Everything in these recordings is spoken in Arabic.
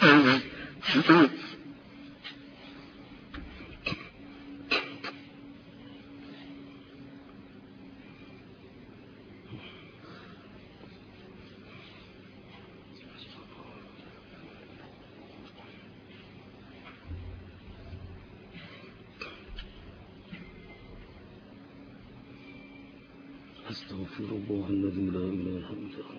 أستغفر الله الذي لا إله إلا هو.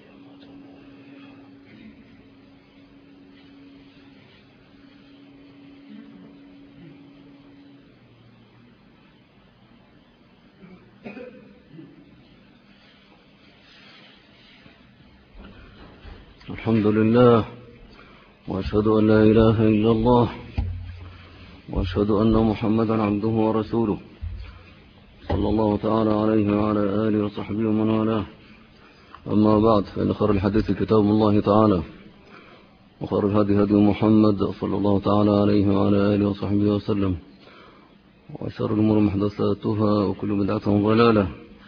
الحمد لله، وأشهد أن لا إله إلا الله، وأشهد أن محمدا عبده ورسوله، صلى الله تعالى عليه وعلى آله وصحبه ومن والاه. أما بعد، فإن خير الحديث كتاب الله تعالى، وخير الهدي هدي محمد صلى الله تعالى عليه وعلى آله وصحبه وسلم، وشر الأمور محدثاتها، وكل بدعة ضلالة.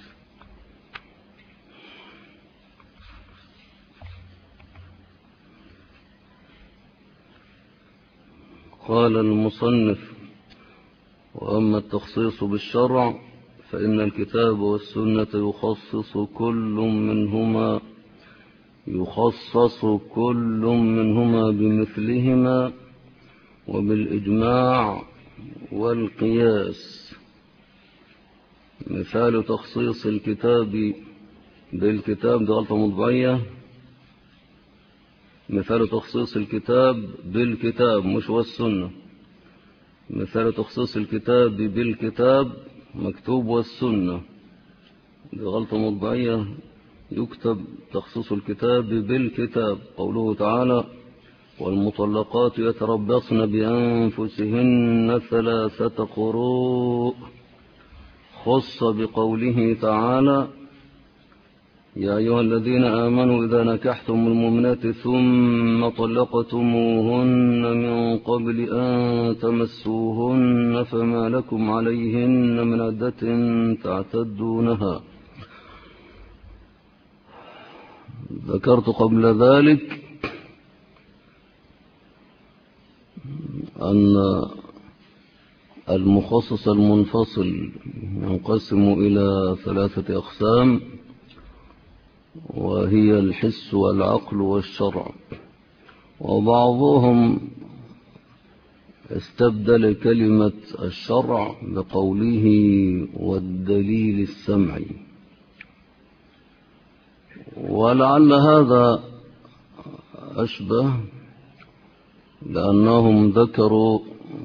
قال المصنف: وأما التخصيص بالشرع فإن الكتاب والسنة يخصص كل منهما بمثلهما وبالإجماع والقياس. مثال تخصيص الكتاب بالكتاب، ده غلطة مطبعية. مثال تخصيص الكتاب بالكتاب مش والسنة. مثال تخصيص الكتاب بالكتاب مكتوب والسنة، دي غلطة مطبعية. يكتب تخصيص الكتاب بالكتاب. قوله تعالى: والمطلقات يتربصن بأنفسهن 3 قروء، خص بقوله تعالى: يا أيها الذين آمنوا إذا نكحتم المؤمنات ثم طلقتموهن من قبل أن تمسوهن فما لكم عليهن من عدة تعتدونها. ذكرت قبل ذلك أن المخصص المنفصل ينقسم إلى 3 أقسام، وهي الحس والعقل والشرع. وبعضهم استبدل كلمة الشرع بقوله والدليل السمعي، ولعل هذا أشبه، لأنهم ذكروا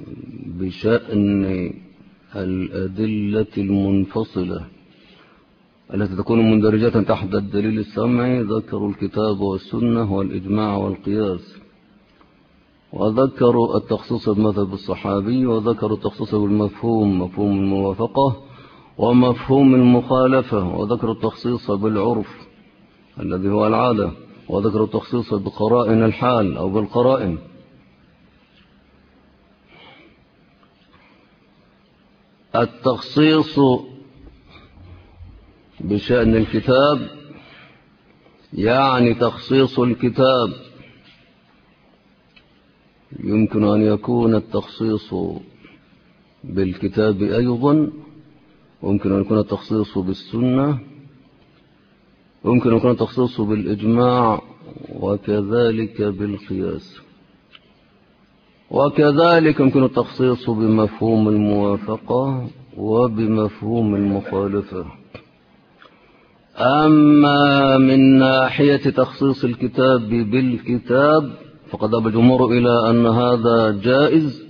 بشأن الأدلة المنفصلة التي تكون مندرجة تحت الدليل السمعي، ذكروا الكتاب والسنة والإجماع والقياس، وذكروا التخصيص بمذهب الصحابي، وذكروا التخصيص بالمفهوم، مفهوم الموافقة ومفهوم المخالفة، وذكروا التخصيص بالعرف الذي هو العادة، وذكروا التخصيص بقرائن الحال أو بالقرائن. التخصيص بشأن الكتاب يعني تخصيص الكتاب. يمكن أن يكون التخصيص بالكتاب أيضا، ويمكن أن يكون التخصيص بالسنة، ويمكن أن يكون التخصيص بالإجماع، وكذلك بالقياس، وكذلك يمكن التخصيص بمفهوم الموافقة وبمفهوم المخالفة. أما من ناحية تخصيص الكتاب بالكتاب فقد ذهب الجمهور إلى أن هذا جائز،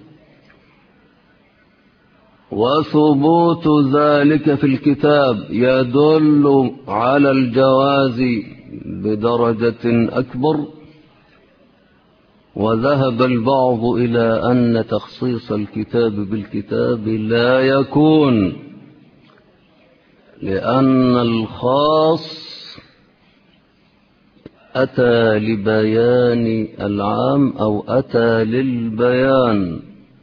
وثبوت ذلك في الكتاب يدل على الجواز بدرجة أكبر. وذهب البعض إلى أن تخصيص الكتاب بالكتاب لا يكون، لأن الخاص أتى لبيان العام أو أتى للبيان.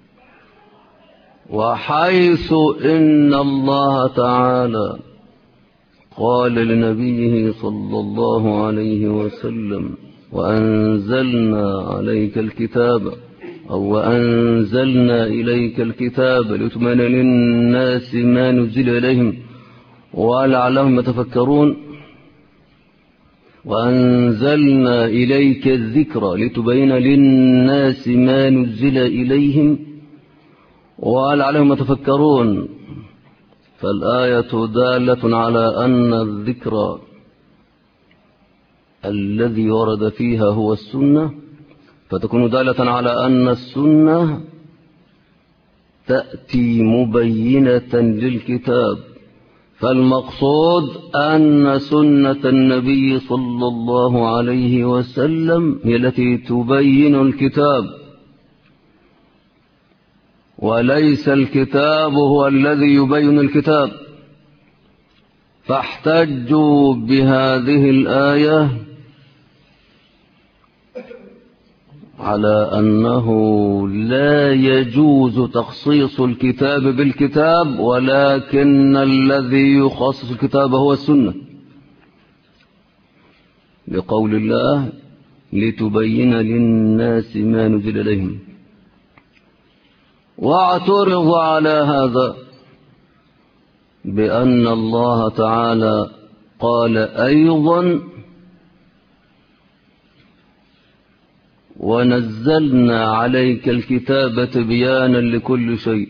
وحيث إن الله تعالى قال لنبيه صلى الله عليه وسلم: وأنزلنا عليك الكتاب أو وأنزلنا إليك الكتاب لتبين للناس ما نزل إليهم ولعلهم يتفكرون. وأنزلنا إليك الذكر لتبين للناس ما نزل إليهم ولعلهم يتفكرون. فالآية دالة على أن الذكر الذي ورد فيها هو السنة، فتكون دالة على أن السنة تأتي مبينة للكتاب. فالمقصود أن سنة النبي صلى الله عليه وسلم هي التي تبين الكتاب، وليس الكتاب هو الذي يبين الكتاب. فاحتجوا بهذه الآية على أنه لا يجوز تخصيص الكتاب بالكتاب، ولكن الذي يخصص الكتاب هو السنة، لقول الله لتبين للناس ما نزل إليهم. واعترض على هذا بأن الله تعالى قال أيضا ونزلنا عليك الكتاب تبيانا لكل شيء،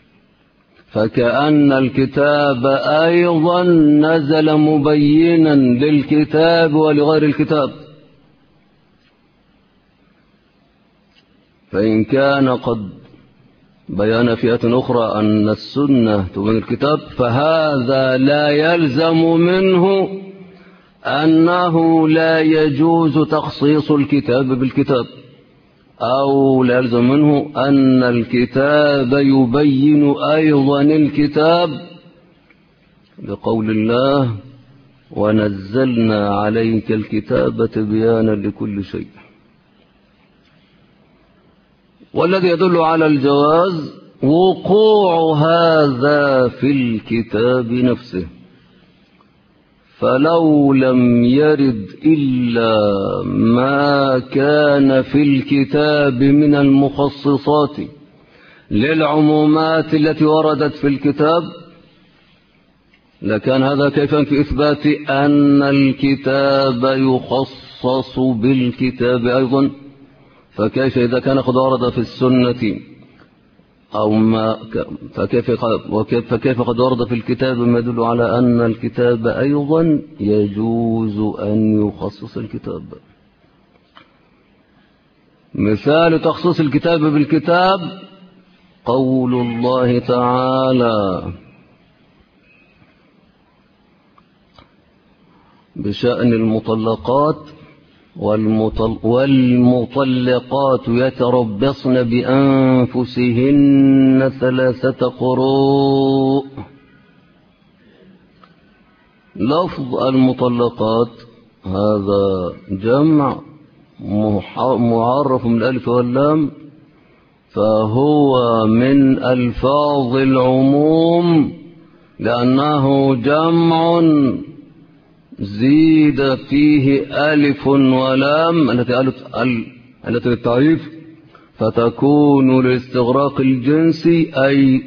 فكأن الكتاب أيضا نزل مبينا للكتاب ولغير الكتاب. فإن كان قد بيان فئة أخرى أن السنة تبين الكتاب، فهذا لا يلزم منه أنه لا يجوز تخصيص الكتاب بالكتاب، أو لا يلزم منه أن الكتاب يبين أيضا الكتاب، لقول الله ونزلنا عليك الكتاب تبيانا لكل شيء. والذي يدل على الجواز وقوع هذا في الكتاب نفسه، فلو لم يرد إلا ما كان في الكتاب من المخصصات للعمومات التي وردت في الكتاب لكان هذا كيفا في إثبات أن الكتاب يخصص بالكتاب أيضا. فكيف إذا كان قد ورد في السنة أو ما فكيف قد ورد في الكتاب ما يدل على أن الكتاب أيضا يجوز أن يخصص الكتاب. مثال تخصيص الكتاب بالكتاب قول الله تعالى بشأن المطلقات والمطلقات يتربصن بأنفسهن 3 قروء. لفظ المطلقات هذا جمع معرف من الألف واللام، فهو من ألفاظ العموم لأنه جمع زيد فيه ألف ولام التي للتعريف، فتكون لاستغراق الجنس، أي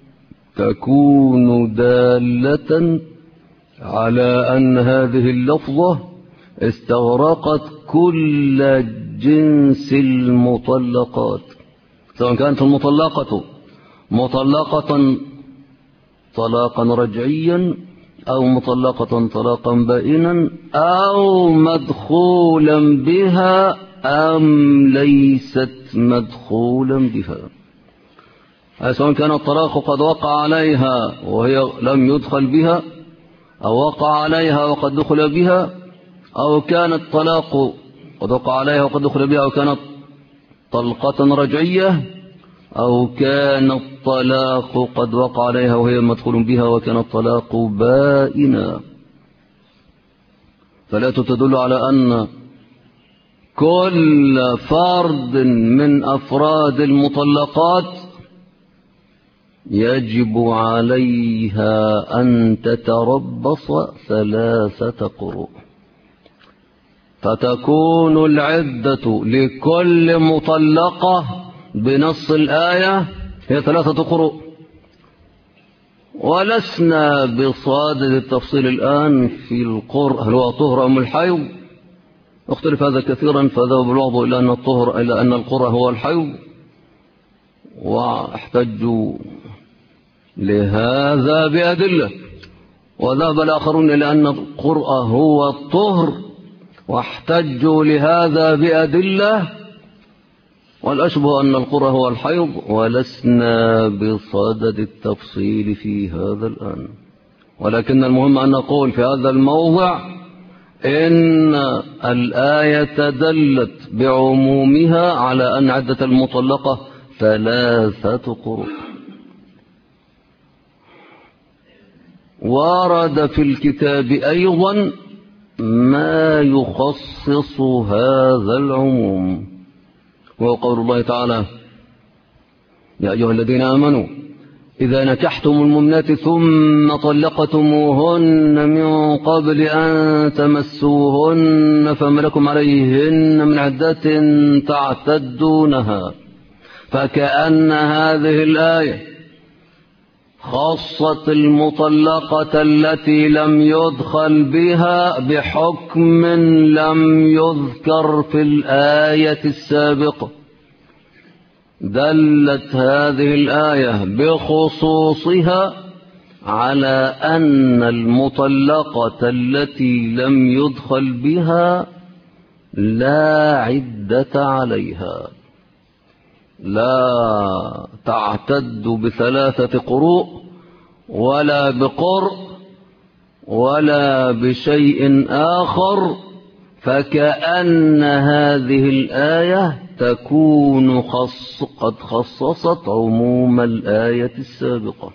تكون دالة على أن هذه اللفظة استغرقت كل جنس المطلقات، سواء كانت المطلقة مطلقة طلاقا رجعيا أو مطلقة طلاقا بائنا أو مدخولا بها أم ليست مدخولا بها، سواء كان الطلاق قد وقع عليها وهي لم يدخل بها، أو وقع عليها وقد دخل بها، أو كان الطلاق قد وقع عليها وقد دخل بها، أو كانت طلقة رجعية، أو كان الطلاق قد وقع عليها وهي مدخول بها وكان الطلاق بائنا. فلا تدل على أن كل فرد من أفراد المطلقات يجب عليها أن تتربص 3 قروء. فتكون العدة لكل مطلقة بنص الآية هي 3 قروء. ولسنا بصادد التفصيل الآن في القرء هل هو طهر أم الحيض، اختلف هذا كثيرا، فذهب البعض إلى أن القرء هو الحيض، واحتجوا لهذا بأدلة، وذهب الآخرون إلى أن القرء هو الطهر واحتجوا لهذا بأدلة، والأشبه أن القرء هو الحيض، ولسنا بصدد التفصيل في هذا الآن. ولكن المهم أن نقول في هذا الموضع إن الآية دلت بعمومها على أن عدة المطلقة 3 قروء. ورد في الكتاب أيضا ما يخصص هذا العموم، وهو قول الله تعالى: يا أيها الذين آمنوا إذا نكحتم المؤمنات ثم طلقتموهن من قبل أن تمسوهن فما لكم عليهن من عدة تعتدونها. فكأن هذه الآية خصت المطلقة التي لم يدخل بها بحكم لم يذكر في الآية السابقة. دلت هذه الآية بخصوصها على أن المطلقة التي لم يدخل بها لا عدة عليها، لا تعتد ب3 قروء ولا بقرء ولا بشيء آخر. فكأن هذه الآية تكون قد خصصت عموم الآية السابقة،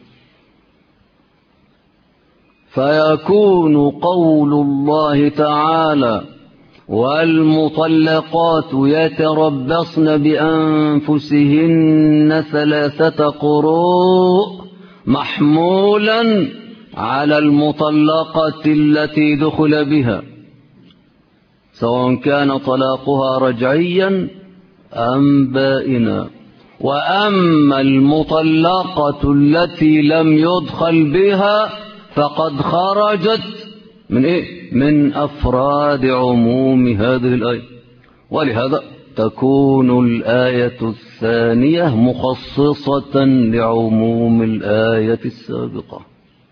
فيكون قول الله تعالى: والمطلقات يتربصن بأنفسهن 3 قروء محمولا على المطلقة التي دخل بها، سواء كان طلاقها رجعيا أم بائنا. وأما المطلقة التي لم يدخل بها فقد خرجت من من أفراد عموم هذه الآية، ولهذا تكون الآية الثانية مخصصة لعموم الآية السابقة.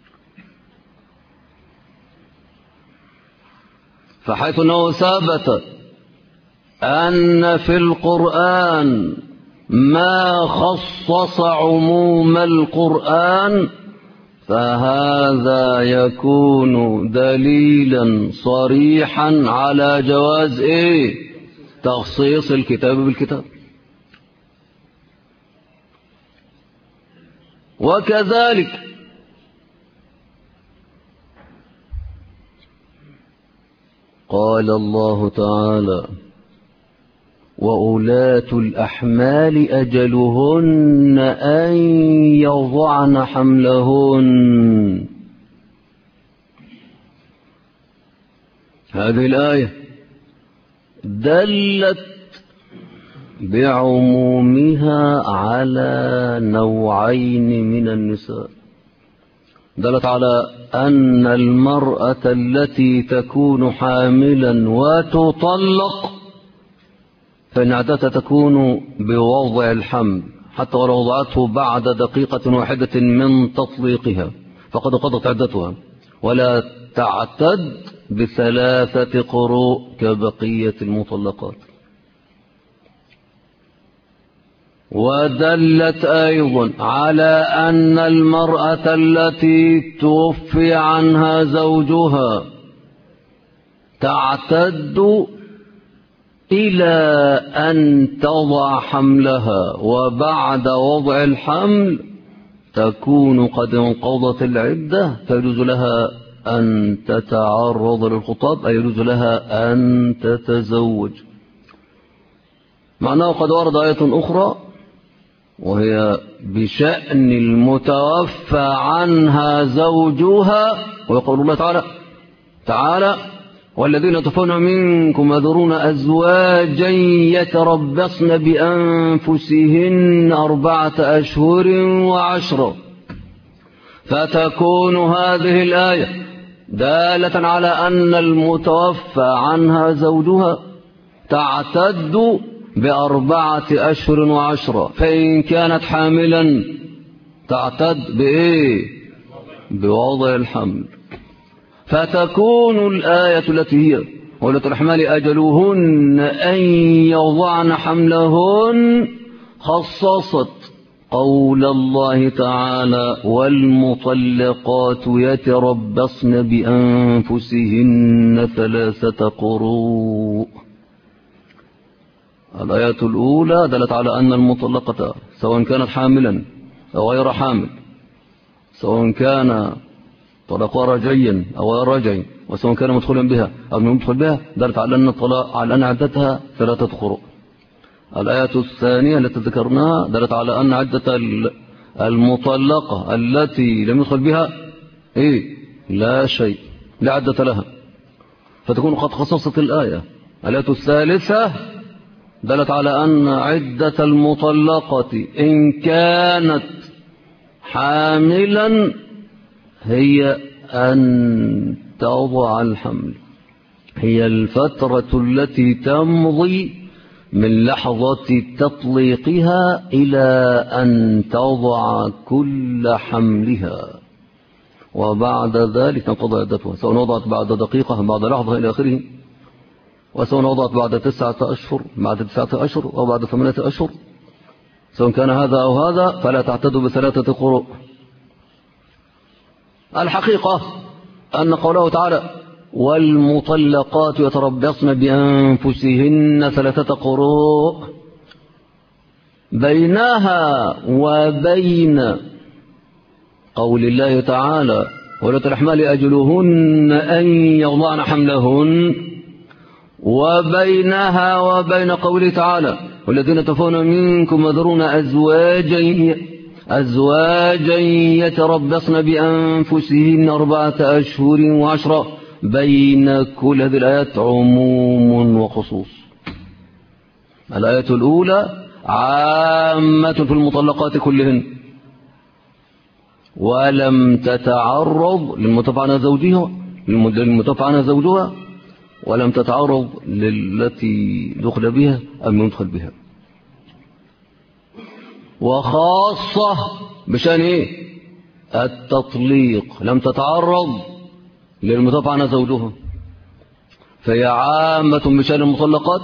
فحيث أنه ثبت أن في القرآن ما خصص عموم القرآن، فهذا يكون دليلا صريحا على جواز تخصيص الكتاب بالكتاب. وكذلك قال الله تعالى: وأولاة الأحمال أجلهن أن يضعن حملهن. هذه الآية دلت بعمومها على نوعين من النساء. دلت على أن المرأة التي تكون حاملا وتطلق فإن عادتها تكون بوضع الحمل، حتى ولو وضعته بعد دقيقة واحدة من تطليقها فقد قضت عدتها، ولا تعتد ب3 قروء كبقية المطلقات. ودلت أيضا على أن المرأة التي توفي عنها زوجها تعتد إلى أن تضع حملها، وبعد وضع الحمل تكون قد انقضت العدة، فيجوز لها أن تتعرض للخطاب، أي يجوز لها أن تتزوج. معناه قد ورد آية أخرى وهي بشأن المتوفى عنها زوجها، ويقول الله تعالى: والذين توفون منكم يذرون أزواجا يتربصن بأنفسهن 4 أشهر و10. فتكون هذه الآية دالة على أن المتوفى عنها زوجها تعتد ب4 أشهر و10. فإن كانت حاملا تعتد بإيه؟ بوضع الحمل. فتكون الآية التي هي أولة الأحمال أجلهن أن يضعن حملهن خصصت قول الله تعالى والمطلقات يتربصن بأنفسهن 3 قروء. الآية الأولى دلت على أن المطلقة سواء كانت حاملا أو غير حامل، سواء كان طلقها رجعيا أو غير رجعي، وسواء كان مدخلا بها أو لم يدخل بها، دلت على أن الطلاق على أن عدتها 3 قروء. الآية الثانية التي ذكرناها دلت على أن عدة المطلقة التي لم يدخل بها لا شيء، لا عدة لها، فتكون قد خصصت الآية. الآية الثالثة دلت على أن عدة المطلقة إن كانت حاملا هي أن تضع الحمل، هي الفترة التي تمضي من لحظة تطليقها إلى أن تضع كل حملها، وبعد ذلك تنقضي عدتها، سواء وضعت بعد دقيقة بعد لحظة إلى آخره، وسواء وضعت بعد 9 أشهر بعد 9 أشهر أو بعد 8 أشهر، سواء كان هذا أو هذا فلا تعتد ب3 قروء. الحقيقة أن قوله تعالى والمطلقات يتربصن بأنفسهن 3 قروء بينها وبين قول الله تعالى وأولة الأحمال أجلهن أن يضعن حملهن، وبينها وبين قوله تعالى والذين توفون منكم يذرون أزواجا يتربصن بأنفسهن 4 أشهر و10. بين كل هذه الآيات عموم وخصوص. الآية الأولى عامة في المطلقات كلهن، ولم تتعرض للمتوفى عنها زوجها ولم تتعرض للتي دخل بها أو لم يدخل بها. وخاصة بشأن التطليق لم تتعرض للمتوفى عنها زوجها، فهي عامة بشأن المطلقات،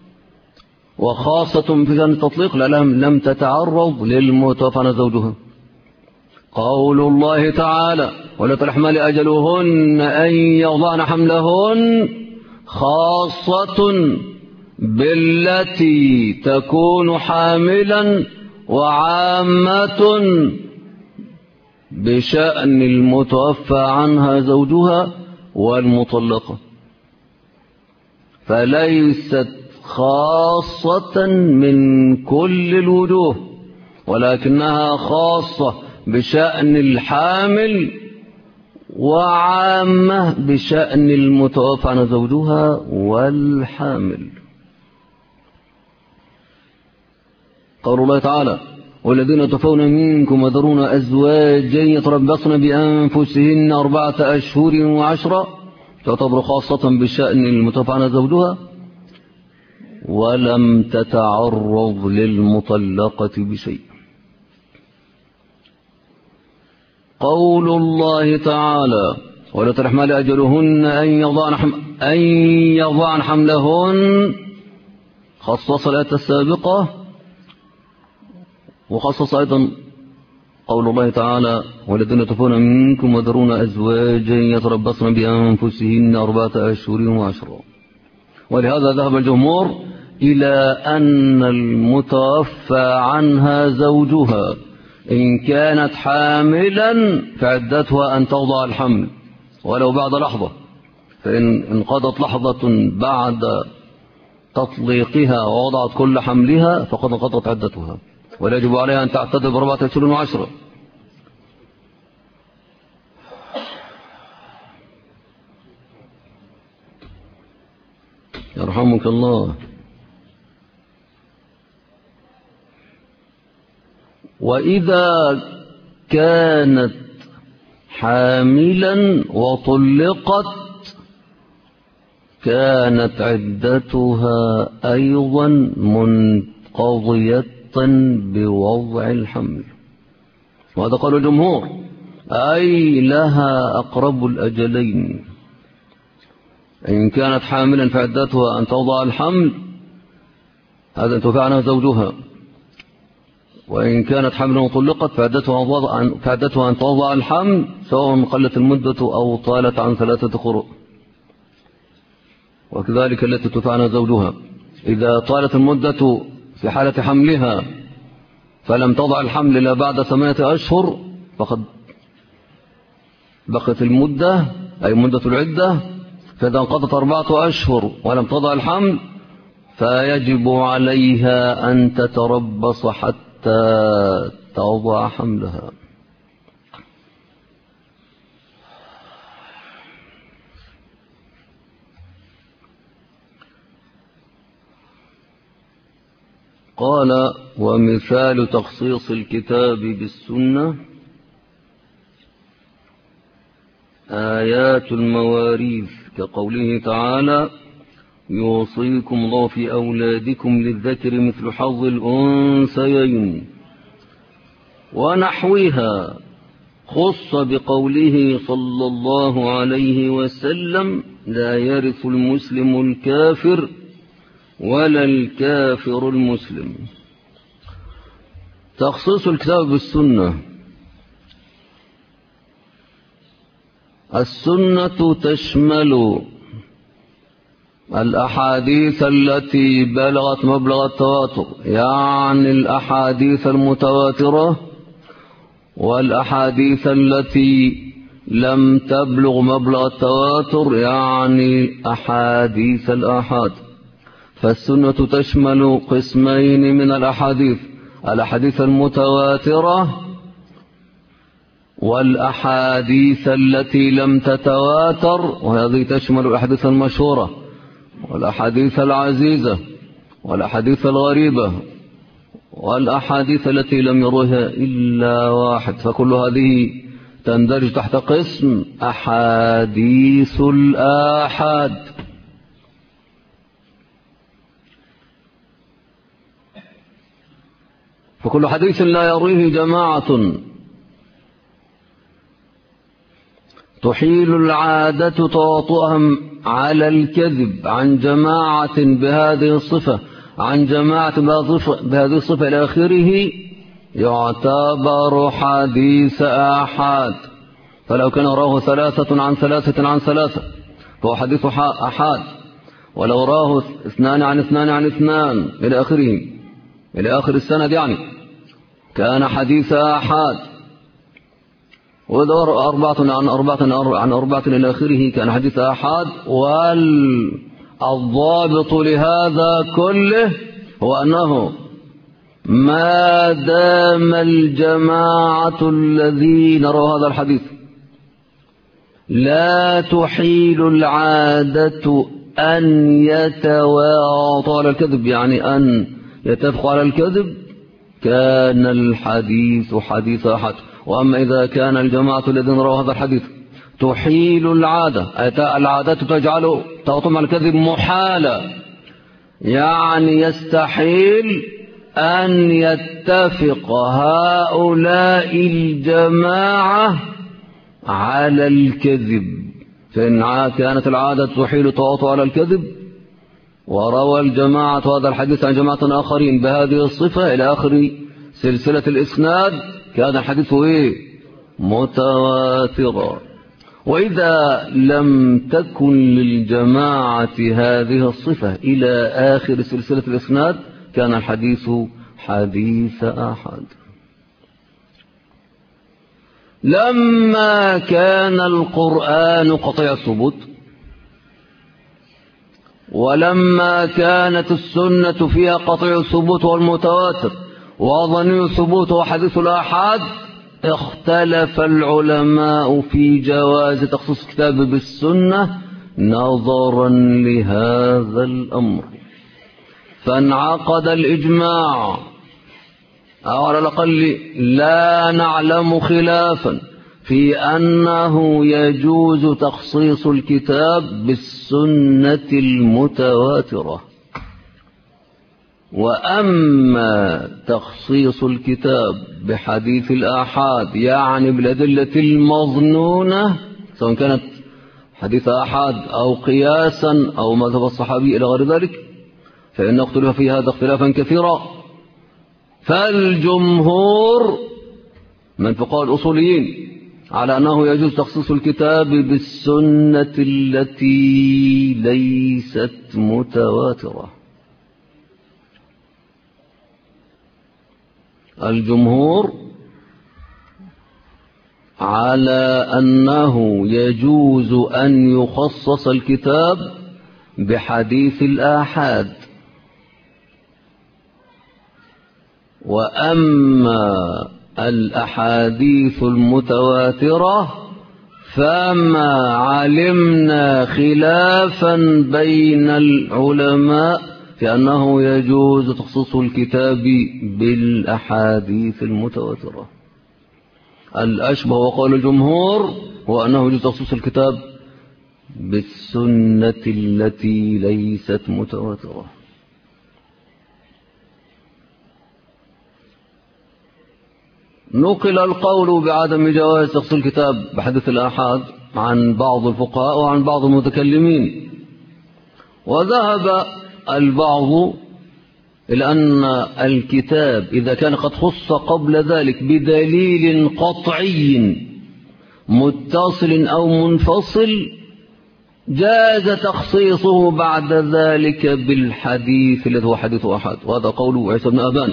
وخاصة بشأن التطليق لم تتعرض للمتوفى عنها زوجها. قول الله تعالى وأولة الأحمال أجلهن أن يضعن حملهن خاصة بالتي تكون حاملا، وعامة بشأن المتوفى عنها زوجها والمطلقة، فليست خاصة من كل الوجوه، ولكنها خاصة بشأن الحامل وعامة بشأن المتوفى عنها زوجها والحامل. قول الله تعالى والذين توفون منكم يذرون أزواجا يتربصن بأنفسهن 4 أشهر و10 تعتبر خاصة بشأن المتوفى عنها زوجها ولم تتعرض للمطلقة بشيء. قول الله تعالى وأولة الأحمال أجلهن أن يضعن حملهن خصص الآية السابقة، وخصص أيضا قول الله تعالى والذين توفون منكم ويذرون أزواجا يتربصن بأنفسهن 4 أشهر و10. ولهذا ذهب الجمهور إلى أن المتوفى عنها زوجها إن كانت حاملا فعدتها أن توضع الحمل ولو بعد لحظة، فإن انقضت لحظة بعد تطليقها ووضعت كل حملها فقد انقضت عدتها، ولا يجب عليها أن تعتد ب4 أشهر و10. يرحمك الله. وإذا كانت حاملا وطلقت كانت عدتها أيضا منقضية بوضع الحمل، وهذا قال الجمهور، أي لها أقرب الأجلين. إن كانت حاملا فعدتها أن توضع الحمل، هذا أن توفي عنها زوجها. وإن كانت حاملا وطلقت فعدتها أن توضع الحمل، سواء قلت المدة أو طالت عن 3 قروء. وكذلك التي توفي عنها زوجها إذا طالت المدة في حالة حملها فلم تضع الحمل إلا بعد 8 أشهر، فقد بقت المدة أي مدة العدة. فإذا انقضت 4 أشهر ولم تضع الحمل فيجب عليها أن تتربص حتى تضع حملها. قال: ومثال تخصيص الكتاب بالسنة آيات المواريث، كقوله تعالى: يوصيكم الله في أولادكم للذكر مثل حظ الأنثيين، ونحوها، خص بقوله صلى الله عليه وسلم: لا يرث المسلم الكافر ولا الكافر المسلم. تخصيص الكتاب بالسنة. السنة تشمل الأحاديث التي بلغت مبلغ التواتر، يعني الأحاديث المتواترة، والأحاديث التي لم تبلغ مبلغ التواتر، يعني أحاديث الآحاد. فالسنة تشمل قسمين من الأحاديث: الأحاديث المتواترة والأحاديث التي لم تتواتر، وهذه تشمل الأحاديث المشهورة والأحاديث العزيزة والأحاديث الغريبة والأحاديث التي لم يروها إلا واحد. فكل هذه تندرج تحت قسم أحاديث الآحاد. فكل حديث لا يرويه جماعة تحيل العادة تواطؤهم على الكذب عن جماعة بهذه الصفة عن جماعة بهذه الصفة إلى آخره، يعتبر حديث آحاد. فلو كان راه 3 عن 3 عن 3 فهو حديث آحاد، ولو راه 2 عن 2 عن 2 إلى آخره، إلى آخر السند، يعني كان حديث آحاد. وإذا 4 عن 4 إلى آخره كان حديث آحاد. والضابط لهذا كله هو أنه ما دام الجماعة الذين رووا هذا الحديث لا تحيل العادة أن يتواطوا على الكذب، يعني أن يتفقوا على الكذب، كان الحديث حديث أحد. وأما إذا كان الجماعة الذين رووا هذا الحديث تحيل العادة، العادة تجعل تواطؤهم على الكذب محالة، يعني يستحيل أن يتفق هؤلاء الجماعة على الكذب. فإن كانت العادة تحيل تواطؤ على الكذب، وروى الجماعة هذا الحديث عن جماعة آخرين بهذه الصفة إلى آخر سلسلة الإسناد، كان الحديث متواترا. وإذا لم تكن للجماعة هذه الصفة إلى آخر سلسلة الإسناد كان الحديث حديث آحاد. لما كان القرآن قطيع الثبوت، ولما كانت السنة فيها قطيع الثبوت والمتواتر وظني الثبوت وحديث الآحاد، اختلف العلماء في جواز تخصيص الكتاب بالسنة نظرا لهذا الأمر، فانعقد الإجماع، أو على الأقل لا نعلم خلافا في أنه يجوز تخصيص الكتاب بالسنة المتواترة. وأما تخصيص الكتاب بحديث الآحاد، يعني بالأدلة المظنونة، سواء كانت حديث آحاد أو قياسا أو مذهب الصحابي إلى غير ذلك، فإن اختلف في هذا اختلافا كثيرا. فالجمهور من فقهاء الأصوليين على أنه يجوز تخصيص الكتاب بالسنة التي ليست متواترة. الجمهور على أنه يجوز أن يخصص الكتاب بحديث الآحاد. وأما الأحاديث المتواترة فما علمنا خلافا بين العلماء في أنه يجوز تخصيص الكتاب بالأحاديث المتواترة. الأشبه وقول الجمهور هو أنه يجوز تخصيص الكتاب بالسنة التي ليست متواترة. نقل القول بعدم جواز تخصيص الكتاب بحديث الآحاد عن بعض الفقهاء وعن بعض المتكلمين، وذهب البعض إلى أن الكتاب إذا كان قد خص قبل ذلك بدليل قطعي متصل أو منفصل جاز تخصيصه بعد ذلك بالحديث الذي هو حديث آحاد، وهذا قول عيسى بن أبان.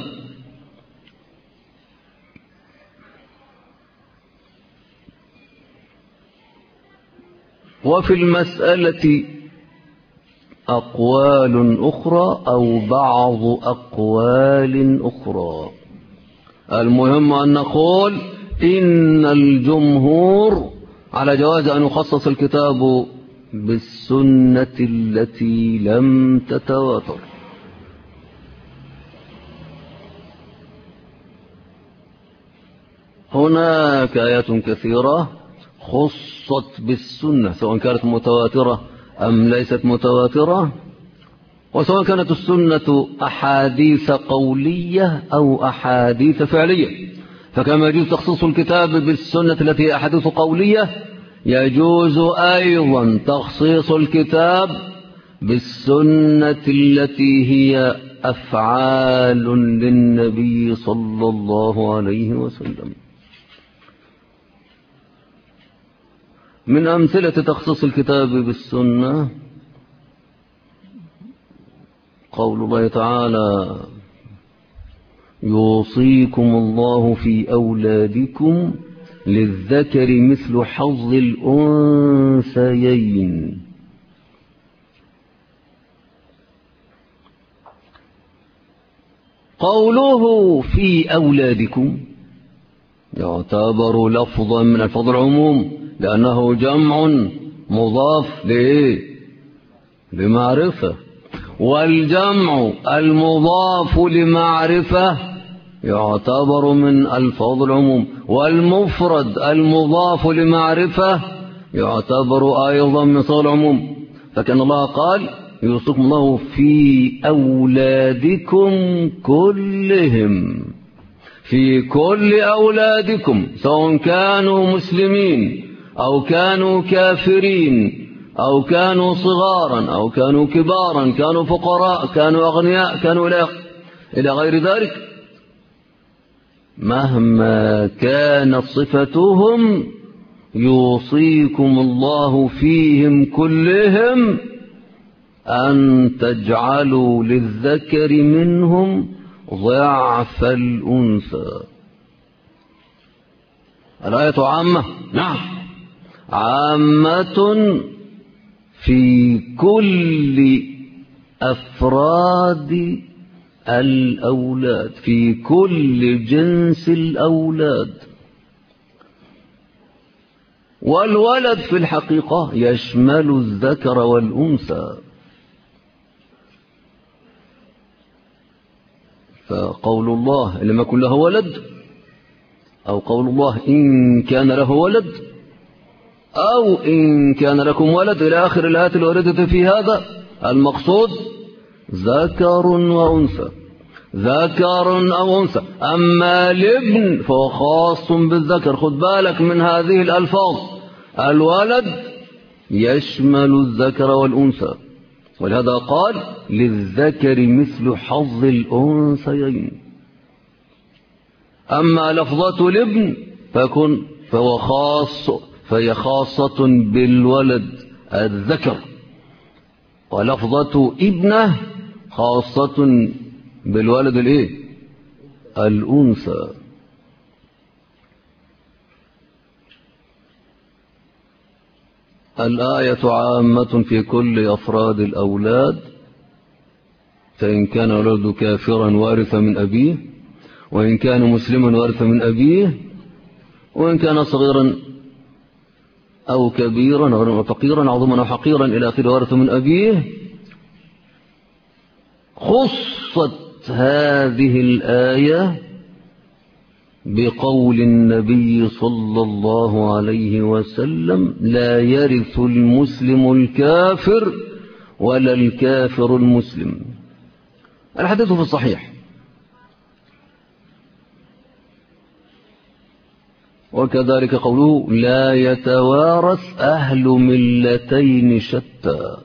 وفي المسألة أقوال أخرى أو بعض أقوال أخرى. المهم أن نقول إن الجمهور على جواز أن يخصص الكتاب بالسنة التي لم تتواتر. هناك آيات كثيرة خصت بالسنة سواء كانت متواترة أم ليست متواترة، وسواء كانت السنة أحاديث قولية أو أحاديث فعلية. فكما يجوز تخصيص الكتاب بالسنة التي هي أحاديث قولية، يجوز أيضا تخصيص الكتاب بالسنة التي هي أفعال للنبي صلى الله عليه وسلم. من أمثلة تخصيص الكتاب بالسنة قول الله تعالى: يوصيكم الله في أولادكم للذكر مثل حظ الأنثيين. قوله في أولادكم يعتبر لفظا من الفظ العموم، لأنه جمع مضاف لمعرفة، والجمع المضاف لمعرفة يعتبر من ألفاظ العموم، والمفرد المضاف لمعرفة يعتبر أيضا من ألفاظ العموم. فكان الله قال: يوصيكم الله في أولادكم كلهم، في كل أولادكم، سواء كانوا مسلمين أو كانوا كافرين أو كانوا صغارا أو كانوا كبارا، كانوا فقراء كانوا أغنياء كانوا إلى غير ذلك، مهما كانت صفتهم يوصيكم الله فيهم كلهم أن تجعلوا للذكر منهم ضعف الأنثى. الآية عامة، نعم، عامة في كل أفراد الأولاد، في كل جنس الأولاد. والولد في الحقيقة يشمل الذكر والأنثى. فقول الله لم يكن له ولد، أو قول الله إن كان له ولد، أو إن كان لكم ولد إلى آخر الآيات الواردة في هذا، المقصود ذكر وأنثى، ذكر أو أنثى. أما الابن فهو خاص بالذكر. خذ بالك من هذه الألفاظ، الولد يشمل الذكر والأنثى، ولهذا قال للذكر مثل حظ الأنثيين. أما لفظة الابن فهي خاصة بالولد الذكر، ولفظة ابنه خاصة بالولد الأنثى. الآية عامة في كل أفراد الأولاد، فإن كان الولد كافرا وارث من أبيه، وإن كان مسلما وارث من أبيه، وإن كان صغيرا أو كبيرا أو فقيرا عظما أو حقيرا إلى آخره وارث من أبيه. خصت هذه الآية بقول النبي صلى الله عليه وسلم لا يرث المسلم الكافر ولا الكافر المسلم. الحديث في الصحيح. وكذلك قوله لا يتوارث أهل ملتين شتى.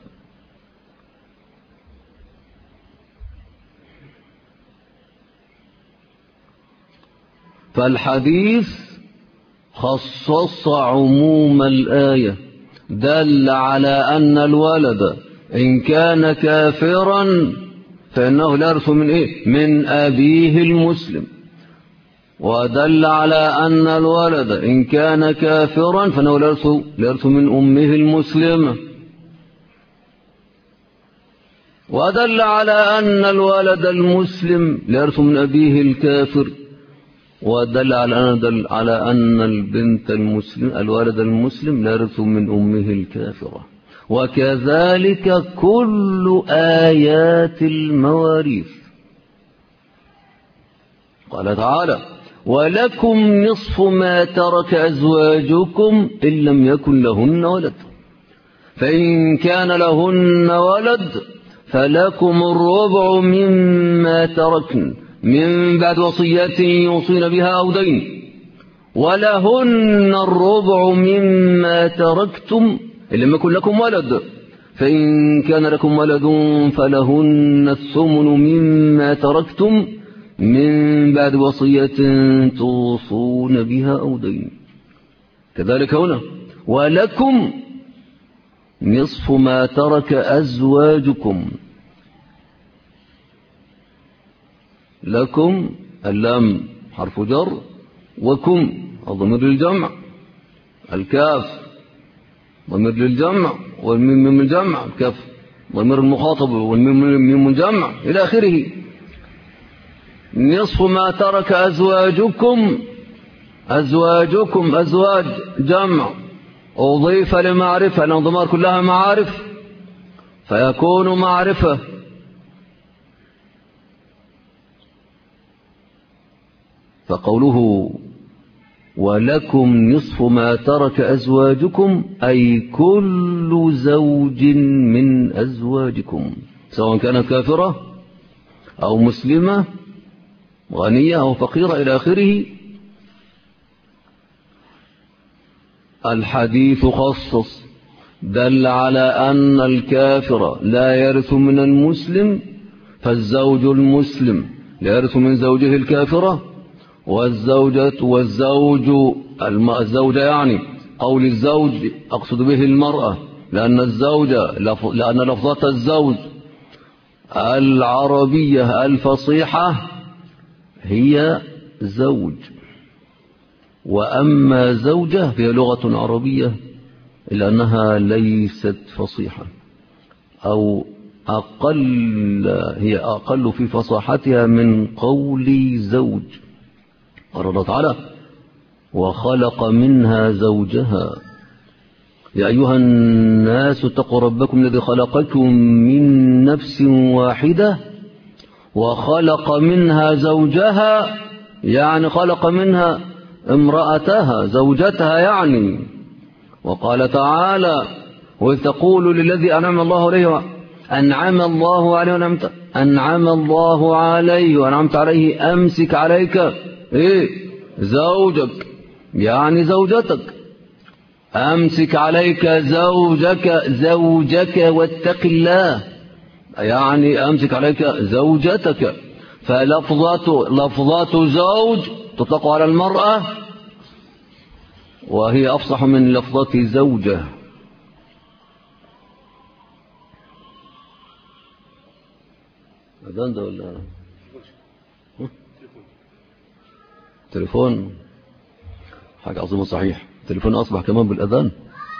فالحديث خصص عموم الآية، دل على أن الولد إن كان كافرا فإنه لا يرث من أبيه المسلم، ودل على أن الولد إن كان كافرا فإنه لا يرث من أمه المسلمة، ودل على أن الولد المسلم لا يرث من أبيه الكافر، ودل على أن البنت المسلم الولد المسلم لا يرث من أمه الكافرة. وكذلك كل آيات المواريث. قال تعالى ولكم نصف ما ترك أزواجكم إن لم يكن لهن ولد، فإن كان لهن ولد فلكم الربع مما تركن من بعد وصية يوصين بها أو دين، ولهن الربع مما تركتم إن لم يكن لكم ولد، فإن كان لكم ولد فلهن الثمن مما تركتم من بعد وصية توصون بها أو دين. كذلك هنا ولكم نصف ما ترك أزواجكم. لكم اللام حرف جر، وكم الضمير للجمع، الكاف ضمير للجمع، والميم من الجمع، الكاف ضمير المخاطب، والميم من الجمع إلى آخره. نصف ما ترك أزواجكم، أزواج جمع أضيف لمعرفة، لأن الضمائر كلها معارف فيكون معرفة. فقوله ولكم نصف ما ترك أزواجكم أي كل زوج من أزواجكم، سواء كانت كافرة أو مسلمة، غنية أو فقيرة إلى آخره. الحديث خصص، دل على أن الكافر لا يرث من المسلم، فالزوج المسلم لا يرث من زوجه الكافرة، الزوجة يعني قول الزوج أقصد به المرأة، لأن لفظة الزوج العربية الفصيحة هي زوج، وأما زوجة فهي لغة عربية إلا أنها ليست فصيحة، أو هي أقل في فصاحتها من قول زوج. قال الله تعالى وخلق منها زوجها يا أيها الناس اتقوا ربكم الذي خلقكم من نفس واحدة وخلق منها زوجها، يعني خلق منها امرأتها زوجتها يعني. وقال تعالى وإذ تقول للذي أنعم الله عليه وأنعمت عليه أمسك عليك زوجك، يعني زوجتك. أمسك عليك زوجك واتق الله، يعني أمسك عليك زوجتك. فلفظات زوج تطلق على المرأة، وهي أفصح من لفظات زوجة. أذان ده ولا تليفون؟ حاجة عظيمة صحيح. التليفون أصبح كمان بالأذان،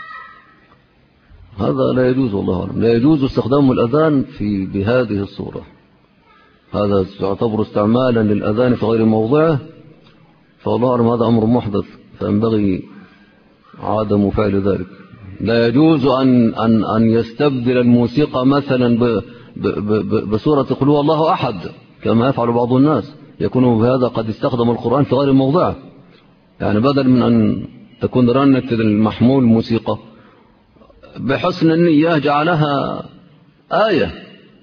هذا لا يجوز والله أعلم. لا يجوز استخدام الأذان بهذه الصورة. هذا يعتبر استعمالا للأذان في غير موضعه، فالله أعلم هذا أمر محدث، فينبغي عدم فعل ذلك. لا يجوز أن يستبدل الموسيقى مثلا بسورة قل هو الله أحد كما يفعل بعض الناس، يكون بهذا قد استخدم القرآن في غير موضعه. يعني بدل من أن تكون رنة المحمول موسيقى، بحسن النية جعلها آية،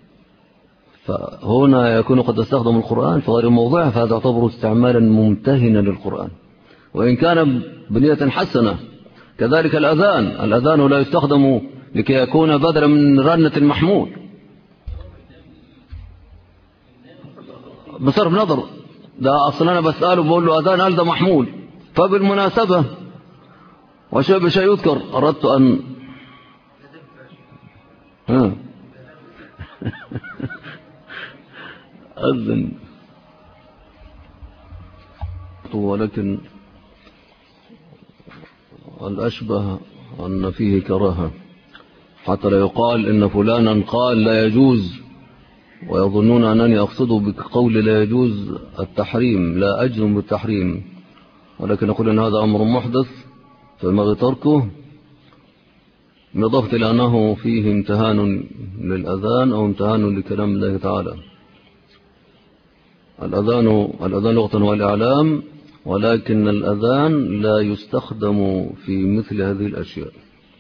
فهنا يكون قد استخدم القرآن في غير موضعه، فهذا يعتبر استعمالا ممتهنا للقرآن وإن كان بنية حسنة. كذلك الأذان لا يستخدم لكي يكون بدلا من رنة المحمول بصرف نظر. ده أصلا أنا بسأله بقول له أذان، قال ده محمول. فبالمناسبة وشيء بشيء يذكر، أردت أن أذن، ولكن الأشبه أن فيه كراهة، حتى لا يقال إن فلانا قال لا يجوز ويظنون أنني أقصد بقول لا يجوز التحريم. لا أجزم بالتحريم، ولكن أقول أن هذا أمر محدث فينبغي تركه، بالإضافة إلى أنه فيه امتهان للأذان أو امتهان لكلام الله تعالى. الأذان لغة هو الإعلام، ولكن الأذان لا يستخدم في مثل هذه الأشياء.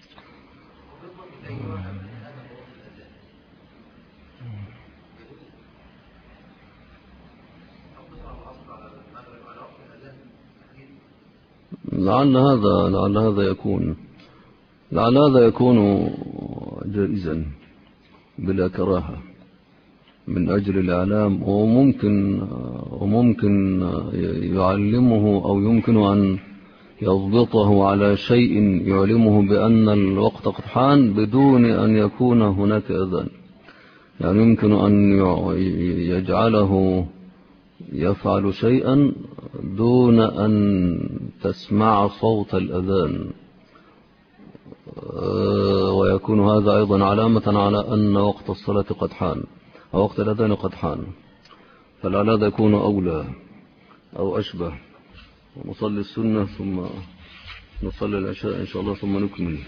لعل هذا يكون جائزا بلا كراهة من أجل الإعلام، وممكن يعلمه أو يمكن أن يضبطه على شيء يعلمه بأن الوقت قد حان بدون أن يكون هناك أذان. يعني يمكن أن يجعله يفعل شيئا دون أن تسمع صوت الأذان، ويكون هذا أيضا علامة على أن وقت الصلاة قد حان أو وقت الأذان قد حان، فلعل هذا يكون أولى أو أشبه. ونصلي السنة ثم نصلي العشاء إن شاء الله ثم نكمل.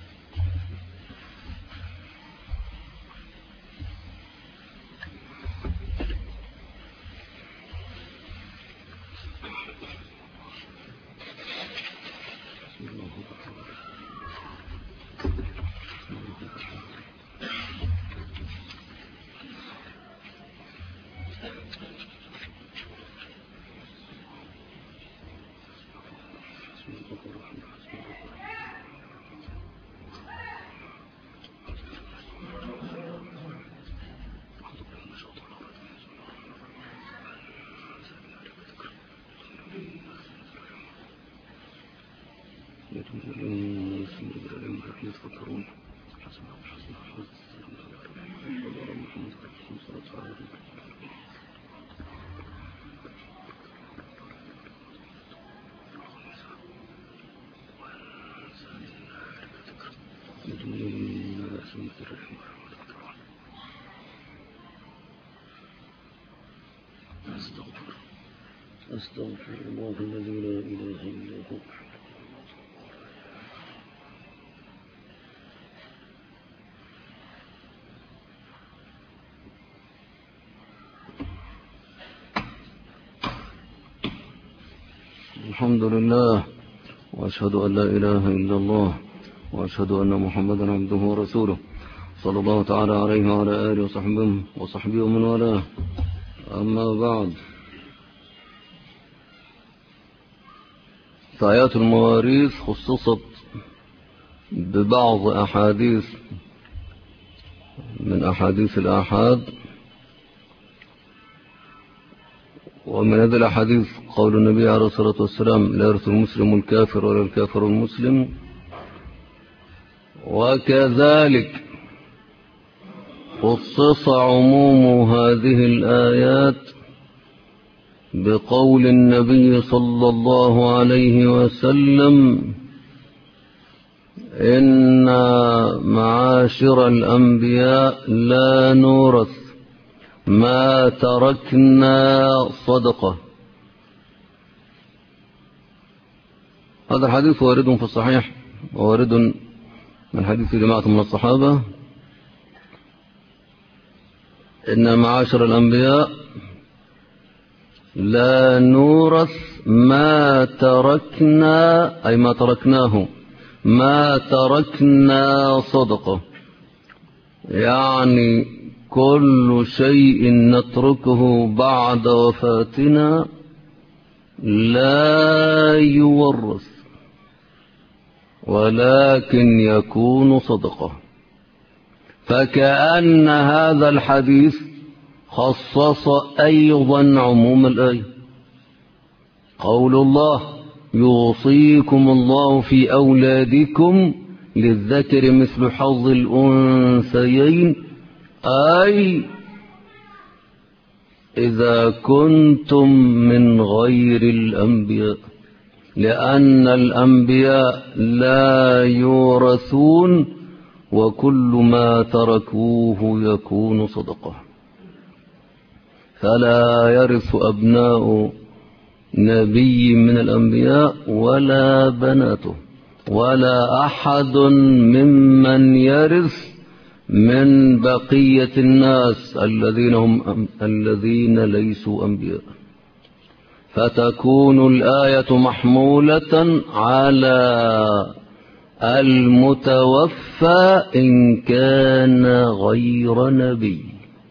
أستغفر الله الذي لا إله إلا هو. الحمد لله، وأشهد أن لا إله إلا الله، وأشهد أن محمدا عبده ورسوله، صلى الله تعالى عليه وعلى آله وصحبه ومن والاه. أما بعد، فآيات المواريث خصصت ببعض أحاديث من أحاديث الآحاد، ومن هذه الأحاديث قول النبي عليه الصلاة والسلام: لا يرث المسلم الكافر ولا الكافر المسلم. وكذلك خصص عموم هذه الآيات بقول النبي صلى الله عليه وسلم: إن معاشر الأنبياء لا نورث ما تركنا صدقة. هذا الحديث وارد في الصحيح، ووارد من حديث جماعة من الصحابة: إن معاشر الأنبياء لا نورث ما تركنا، أي ما تركناه، ما تركنا صدقة، يعني كل شيء نتركه بعد وفاتنا لا يورث، ولكن يكون صدقة. فكأن هذا الحديث خصص أيضا عموم الآية. قول الله: يوصيكم الله في أولادكم للذكر مثل حظ الأنثيين، أي إذا كنتم من غير الأنبياء، لأن الأنبياء لا يورثون، وكل ما تركوه يكون صدقة. فلا يرث أبناء نبي من الأنبياء ولا بناته، ولا أحد ممن يرث من بقية الناس الذين ليسوا أنبياء. فتكون الآية محمولة على المتوفى إن كان غير نبي.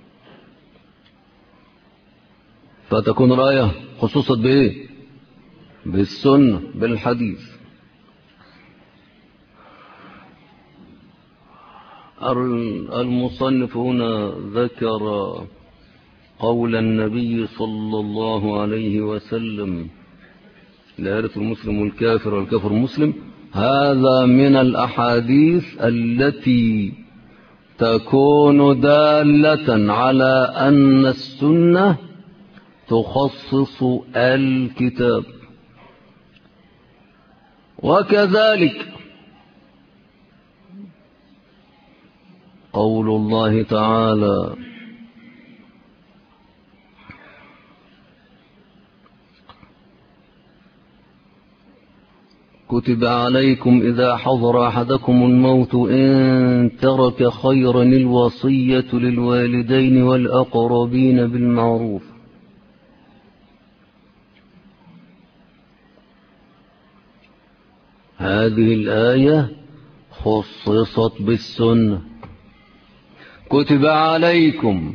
فتكون الآية خصوصت بإيه؟ بالسنة، بالحديث. المصنف هنا ذكر قول النبي صلى الله عليه وسلم: لا يرث المسلم الكافر والكافر المسلم. هذا من الأحاديث التي تكون دالة على أن السنة تخصص الكتاب. وكذلك قول الله تعالى: كتب عليكم إذا حضر أحدكم الموت إن ترك خيرا الوصية للوالدين والأقربين بالمعروف. هذه الآية خصصت بالسنة. كتب عليكم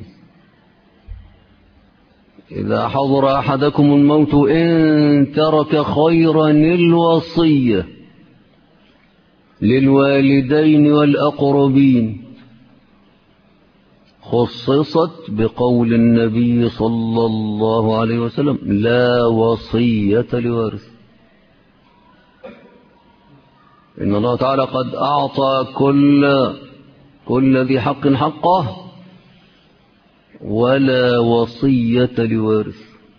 إذا حضر أحدكم الموت إن ترك خيرا الوصية للوالدين والأقربين. خصصت بقول النبي صلى الله عليه وسلم: لا وصية لوارث. إن الله تعالى قد أعطى كل ذي حق حقه، ولا وصية لوارث.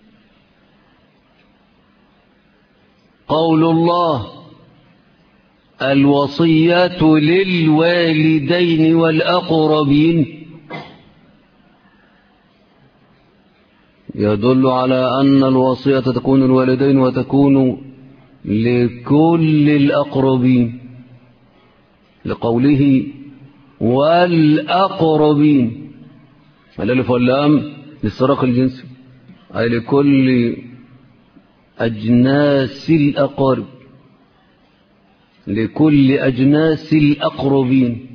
قول الله: الوصيات للوالدين والأقربين، يدل على أن الوصية تكون الوالدين وتكون لكل الأقربين، لقوله: والأقربين. الألف واللام للصراخ الجنسي، أي لكل أجناس الأقارب، لكل أجناس الأقربين.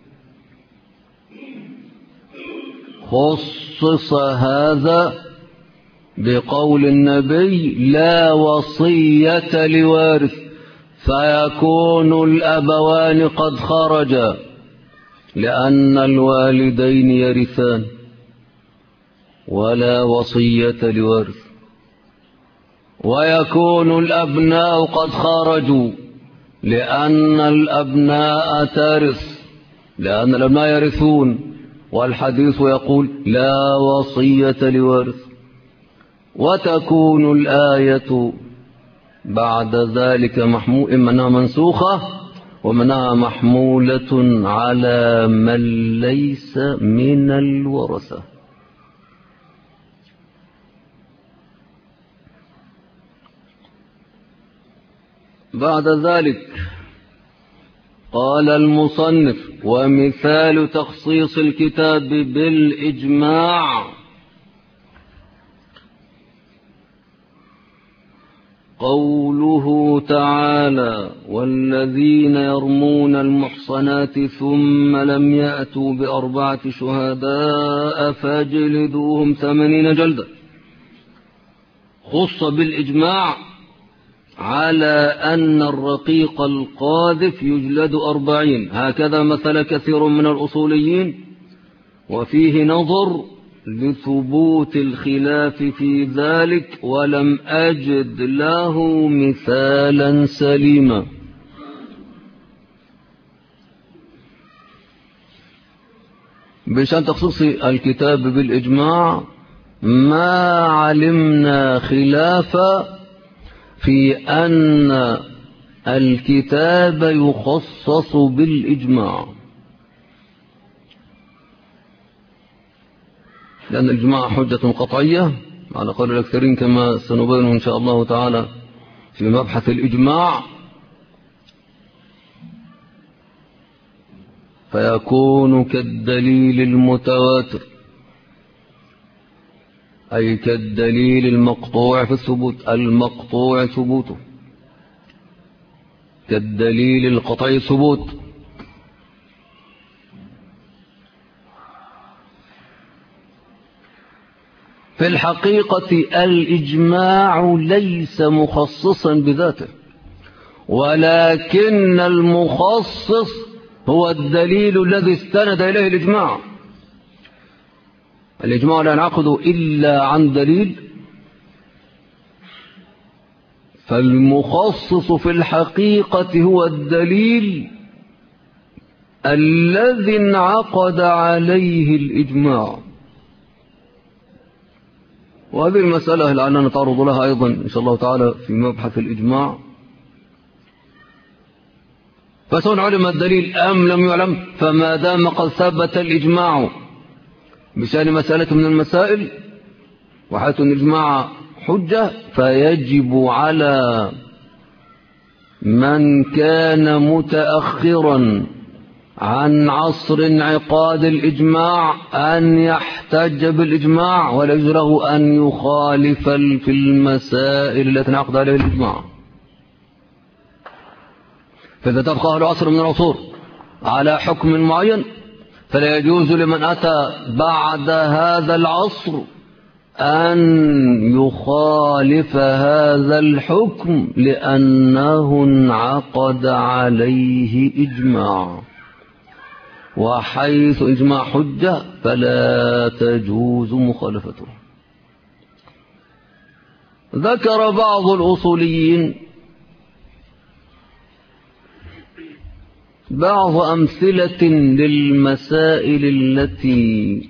خصص هذا بقول النبي: لا وصية لوارث، فيكون الأبوان قد خرجا، لأن الوالدين يرثان، ولا وصية لوارث. ويكون الأبناء قد خرجوا، لأن الأبناء ترث، لأن الأبناء يرثون، والحديث يقول: لا وصية لوارث. وتكون الآية بعد ذلك إما منسوخة، ومنها محمولة على من ليس من الورثة. بعد ذلك قال المصنف: ومثال تخصيص الكتاب بالإجماع قوله تعالى: والذين يرمون المحصنات ثم لم يأتوا بأربعة شهداء فاجلدوهم 80 جلدة. خص بالإجماع على أن الرقيق القاذف يجلد 40، هكذا مثل كثير من الأصوليين، وفيه نظر لثبوت الخلاف في ذلك، ولم أجد له مثالا سليما. بشأن تخصيص الكتاب بالإجماع ما علمنا خلافا في أن الكتاب يخصص بالإجماع، لأن الإجماع حجة قطعية على قول الأكثرين، كما سنبينه إن شاء الله تعالى في مبحث الإجماع. فيكون كالدليل المتواتر، أي كالدليل المقطوع في الثبوت، المقطوع ثبوته، كالدليل القطعي ثبوت. في الحقيقة الإجماع ليس مخصصا بذاته، ولكن المخصص هو الدليل الذي استند إليه الإجماع. الإجماع لا ينعقد إلا عن دليل، فالمخصص في الحقيقة هو الدليل الذي انعقد عليه الإجماع. وهذه المسألة لعلنا نتعرض لها أيضا إن شاء الله تعالى في مبحث الإجماع. فسواء علم الدليل أم لم يعلم، فما دام قد ثبت الإجماع بشأن مسألة من المسائل، وحيث الإجماع حجة، فيجب على من كان متأخرا عن عصر انعقاد الإجماع أن يحتج بالإجماع، ولا يجوز له أن يخالف في المسائل التي انعقد عليها الإجماع. فإذا تبقى أهل عصر من العصور على حكم معين، فلا يجوز لمن أتى بعد هذا العصر أن يخالف هذا الحكم، لأنه انعقد عليه إجماع، وحيث إجماع حجة فلا تجوز مخالفته. ذكر بعض الأصوليين بعض أمثلة للمسائل التي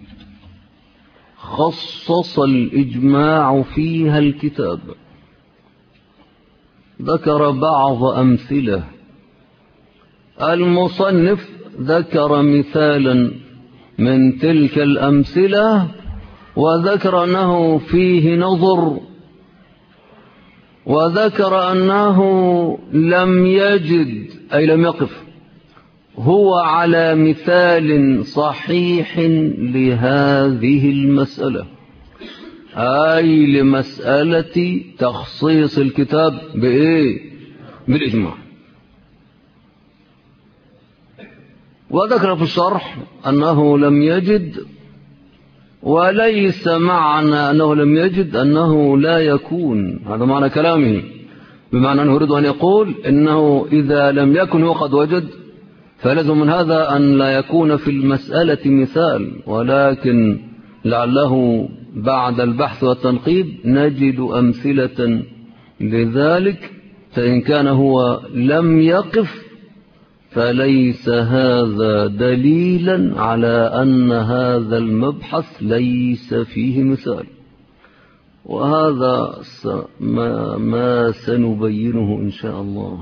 خصص الإجماع فيها الكتاب. ذكر بعض أمثلة. المصنف ذكر مثالا من تلك الأمثلة، وذكر أنه فيه نظر، وذكر أنه لم يجد، أي لم يقف هو على مثال صحيح لهذه المسألة. أي لمسألة تخصيص الكتاب بإيه؟ بالإجماع. وذكر في الشرح أنه لم يجد، وليس معنى أنه لم يجد أنه لا يكون، هذا معنى كلامه، بمعنى أنه يريد أن يقول إنه إذا لم يكن هو قد وجد فلازم من هذا أن لا يكون في المسألة مثال، ولكن لعله بعد البحث والتنقيب نجد أمثلة لذلك، فإن كان هو لم يقف فليس هذا دليلا على أن هذا المبحث ليس فيه مثال. وهذا ما سنبينه إن شاء الله.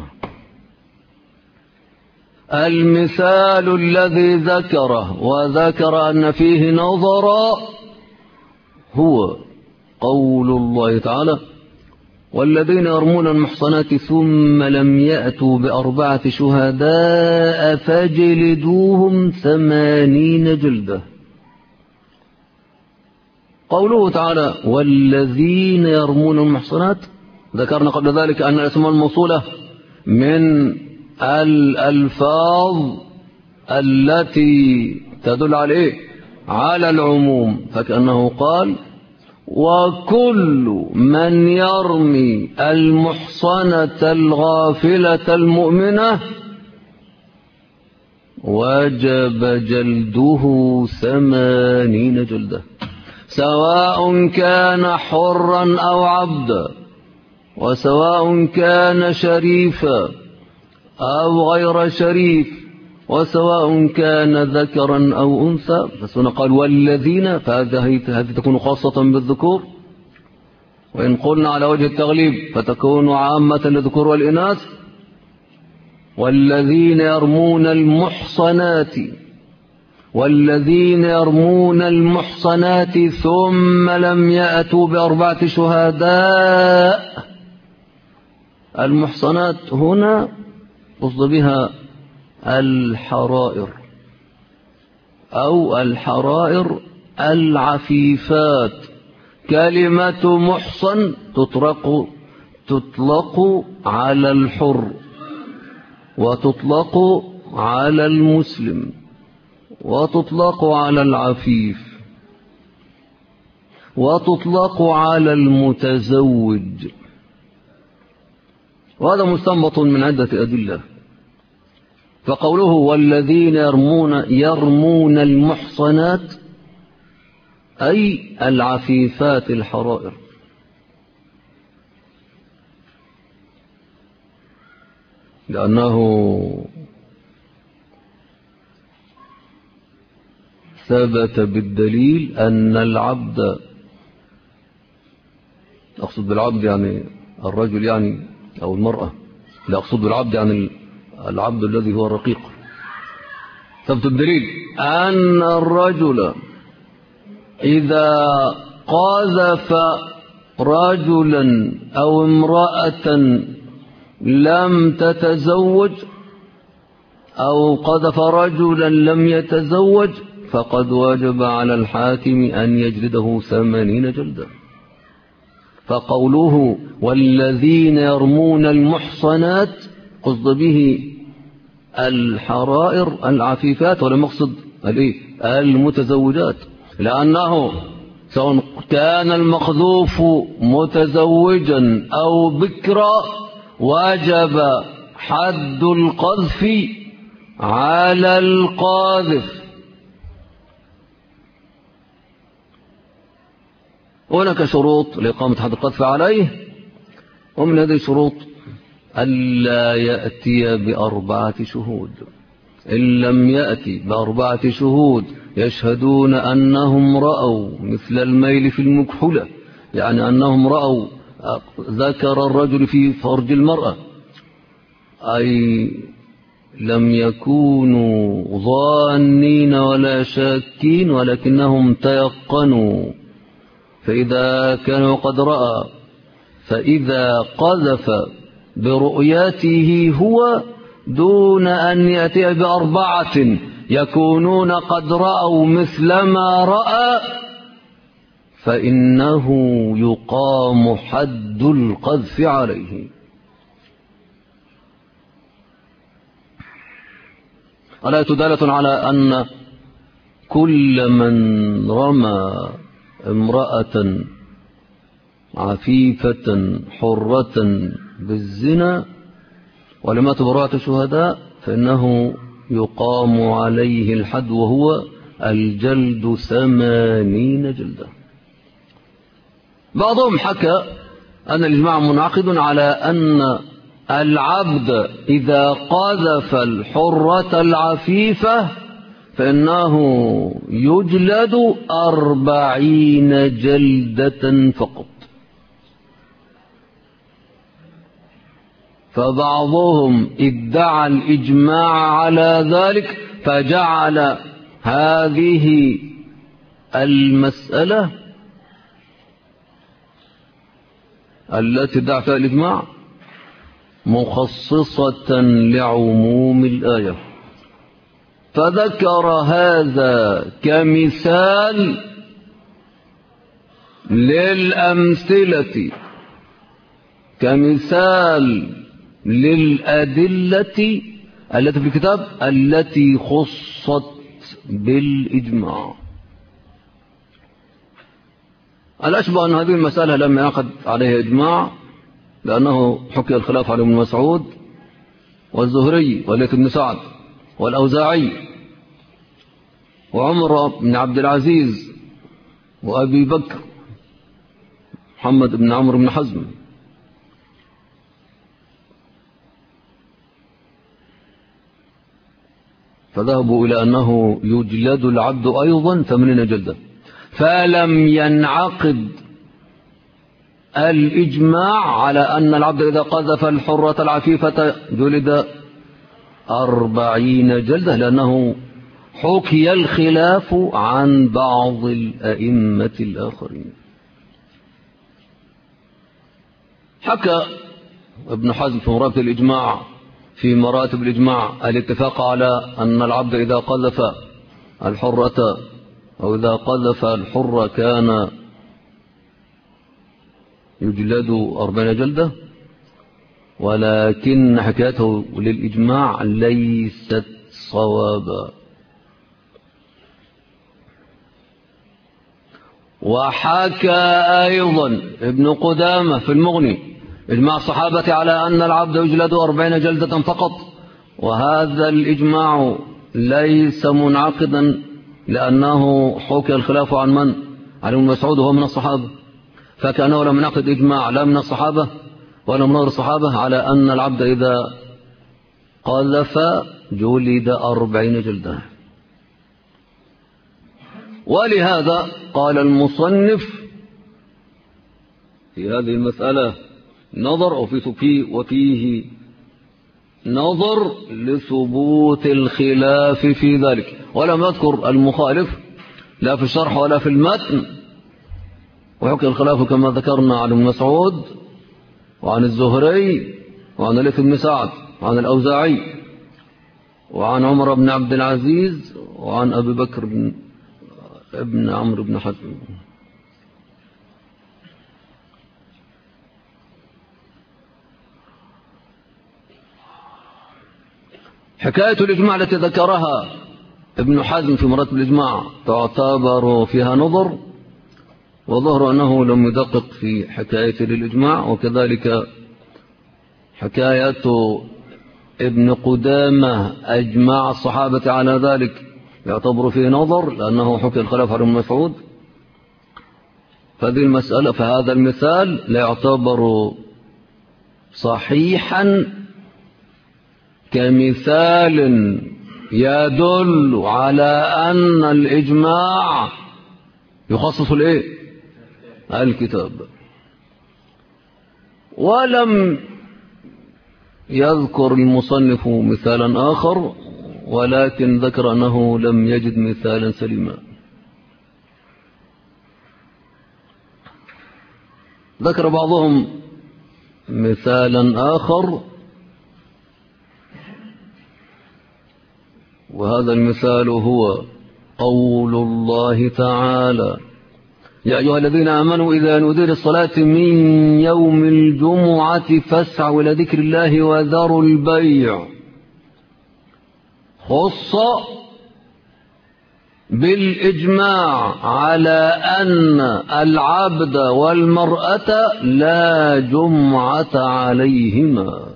المثال الذي ذكره وذكر أن فيه نظرا هو قول الله تعالى: والذين يرمون المحصنات ثم لم يأتوا بأربعة شهداء فاجلدوهم 80 جلدة. قوله تعالى والذين يرمون المحصنات، ذكرنا قبل ذلك أن الأسماء الموصولة من الألفاظ التي تدل على العموم، فكأنه قال وكل من يرمي المحصنة الغافلة المؤمنة وجب جلده 80 جلدة، سواء كان حرا أو عبدا، وسواء كان شريفا أو غير شريف، وسواء كان ذكرا أو أنثى. فسنا قال والذين، فهذه تكون خاصة بالذكور، وإن قلنا على وجه التغليب فتكون عامة للذكور والإناث. والذين يرمون المحصنات، والذين يرمون المحصنات ثم لم يأتوا بأربعة شهداء. المحصنات هنا قصد بها الحرائر أو الحرائر العفيفات. كلمة محصن تطلق على الحر، وتطلق على المسلم، وتطلق على العفيف، وتطلق على المتزوج، وهذا مستنبط من عدة أدلة. فقوله والذين يرمون المحصنات أي العفيفات الحرائر. لأنه ثبت بالدليل أن العبد، أقصد بالعبد يعني الرجل يعني أو المرأة، لا أقصد بالعبد يعني العبد الذي هو الرقيق. ثبت الدليل أن الرجل إذا قذف رجلا أو امرأة لم تتزوج، أو قذف رجلا لم يتزوج، فقد وجب على الحاكم أن يجلده 80 جلدة. فقوله والذين يرمون المحصنات قصد به الحرائر العفيفات، ولم يقصد المتزوجات، لأنه سواء كان المقذوف متزوجا أو بكرا وجب حد القذف على القاذف. هناك شروط لإقامة حد القذف عليه، ومن هذه الشروط ألا يأتي بأربعة شهود. إن لم يأتي بأربعة شهود يشهدون أنهم رأوا مثل الميل في المكحلة، يعني أنهم رأوا ذكر الرجل في فرج المرأة، أي لم يكونوا ظانين ولا شاكين ولكنهم تيقنوا. فإذا كانوا قد رأى، فإذا قذف برؤيته هو دون أن يأتي بأربعة يكونون قد رأوا مثل ما رأى، فإنه يقام حد القذف عليه. الآية دالة على أن كل من رمى امرأة عفيفة حرة بالزنا ولم يأت براءة شهداء فإنه يقام عليه الحد، وهو الجلد 80 جلدة. بعضهم حكى أن الإجماع منعقد على أن العبد إذا قذف الحرة العفيفة فإنه يجلد 40 جلدة فقط. فبعضهم ادعى الإجماع على ذلك فجعل هذه المسألة التي ادعى فيها الإجماع مخصصة لعموم الآية، فذكر هذا كمثال للأمثلة، كمثال للأدلة التي في الكتاب التي خصت بالإجماع. الأشبه أن هذه المسألة لم يعقد عليها إجماع، لأنه حكي الخلاف على ابن مسعود والزهري والليث بن سعد والأوزاعي وعمر بن عبد العزيز وأبي بكر محمد بن عمرو بن حزم. فذهبوا إلى أنه يجلد العبد أيضا 80 جلدة، فلم ينعقد الإجماع على أن العبد إذا قذف الحرة العفيفة جلد 40 جلدة، لأنه حكي الخلاف عن بعض الأئمة الآخرين. حكى ابن حزم في مراتب الإجماع في مراتب الإجماع الاتفاق على أن العبد إذا قذف الحرة أو إذا قذف الحرة كان يجلد 40 جلدة، ولكن حكايته للإجماع ليست صوابا. وحكى أيضا ابن قدامة في المغني إجماع الصحابة على أن العبد يجلد 40 جلدة فقط، وهذا الإجماع ليس منعقدا لأنه حكى الخلاف عن من؟ عن ابن مسعود وهو من الصحابة، فكأنه لم ينعقد إجماع لا من الصحابة ولا من غير الصحابة على أن العبد إذا قذف جلد 40 جلدة. ولهذا قال المصنف في هذه المسألة نظر وفيه نظر لثبوت الخلاف في ذلك، ولم يذكر المخالف لا في الشرح ولا في المتن. وحكي الخلاف كما ذكرنا عن ابن مسعود وعن الزهري وعن الليث بن سعد وعن الأوزاعي وعن عمر بن عبد العزيز وعن أبي بكر ابن عمرو بن حزم. حكاية الإجماع التي ذكرها ابن حزم في مراتب الإجماع تعتبر فيها نظر، وظهر أنه لم يدقق في حكاية للإجماع، وكذلك حكاية ابن قدامة أجماع الصحابة على ذلك يعتبر فيه نظر لأنه حكي الخلاف عن ابن مسعود. فهذه المسألة فهذا المثال لا يعتبر صحيحا كمثال يدل على أن الإجماع يخصص الكتاب. ولم يذكر المصنف مثالا آخر، ولكن ذكر أنه لم يجد مثالا سليما. ذكر بعضهم مثالا آخر، وهذا المثال هو قول الله تعالى: يا أيها الذين آمنوا إذا نودي للصلاة من يوم الجمعة فاسعوا إلى ذكر الله وذروا البيع. خص بالإجماع على أن العبد والمرأة لا جمعة عليهما.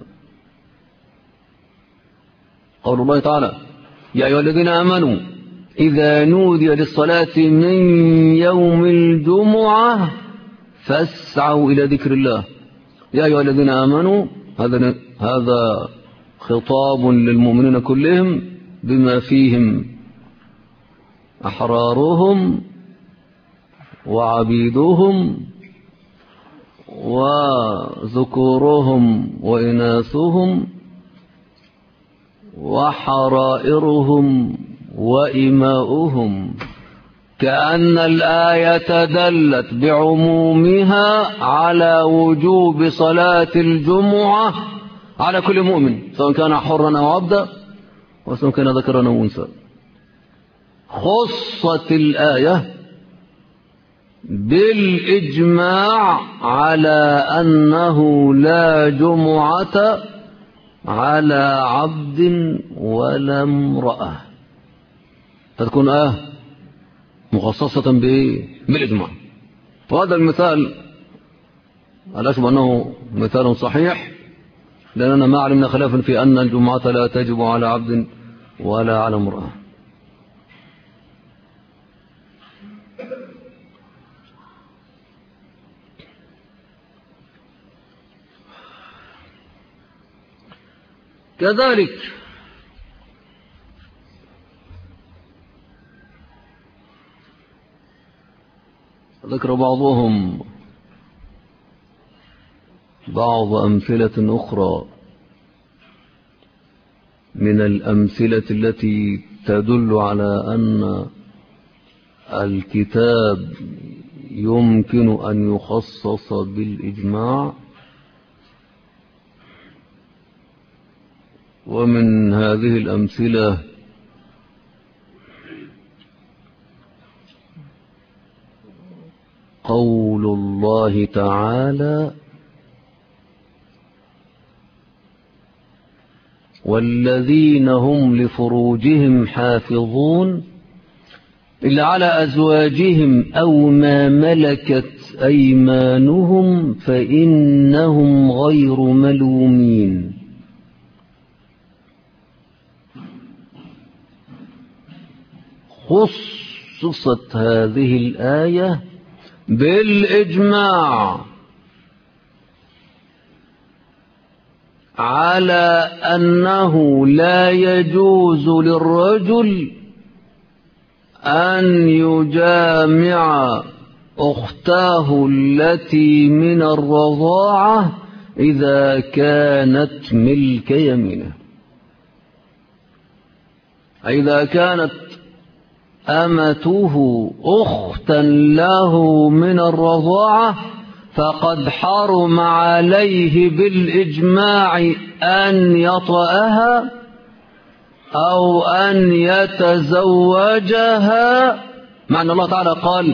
قول الله تعالى يا أيها الذين آمنوا إذا نودي للصلاة من يوم الجمعة فاسعوا إلى ذكر الله. يا أيها الذين آمنوا هذا خطاب للمؤمنين كلهم بما فيهم أحرارهم وعبيدهم وذكورهم وإناثهم وحرائرهم وإماؤهم، كأن الآية دلت بعمومها على وجوب صلاة الجمعة على كل مؤمن سواء كان حرا أو عبدا وسواء كان ذكرا أو أنثى. خصت الآية بالإجماع على أنه لا جمعة على عبد ولا امرأة، فتكون مخصصة بالإجماع. وهذا المثال أشبه أنه مثال صحيح، لأننا ما علمنا خلافا في أن الجمعة لا تجب على عبد ولا على امرأة. كذلك ذكر بعضهم بعض أمثلة أخرى من الأمثلة التي تدل على أن الكتاب يمكن أن يخصص بالإجماع. ومن هذه الأمثلة قول الله تعالى والذين هم لفروجهم حافظون إلا على أزواجهم أو ما ملكت أيمانهم فإنهم غير ملومين. خصصت هذه الآية بالإجماع على أنه لا يجوز للرجل أن يجامع أختاه التي من الرضاعة إذا كانت ملك يمينه، إذا كانت أمته أختا له من الرضاعة فقد حرم عليه بالإجماع أن يطأها أو أن يتزوجها، مع أن الله تعالى قال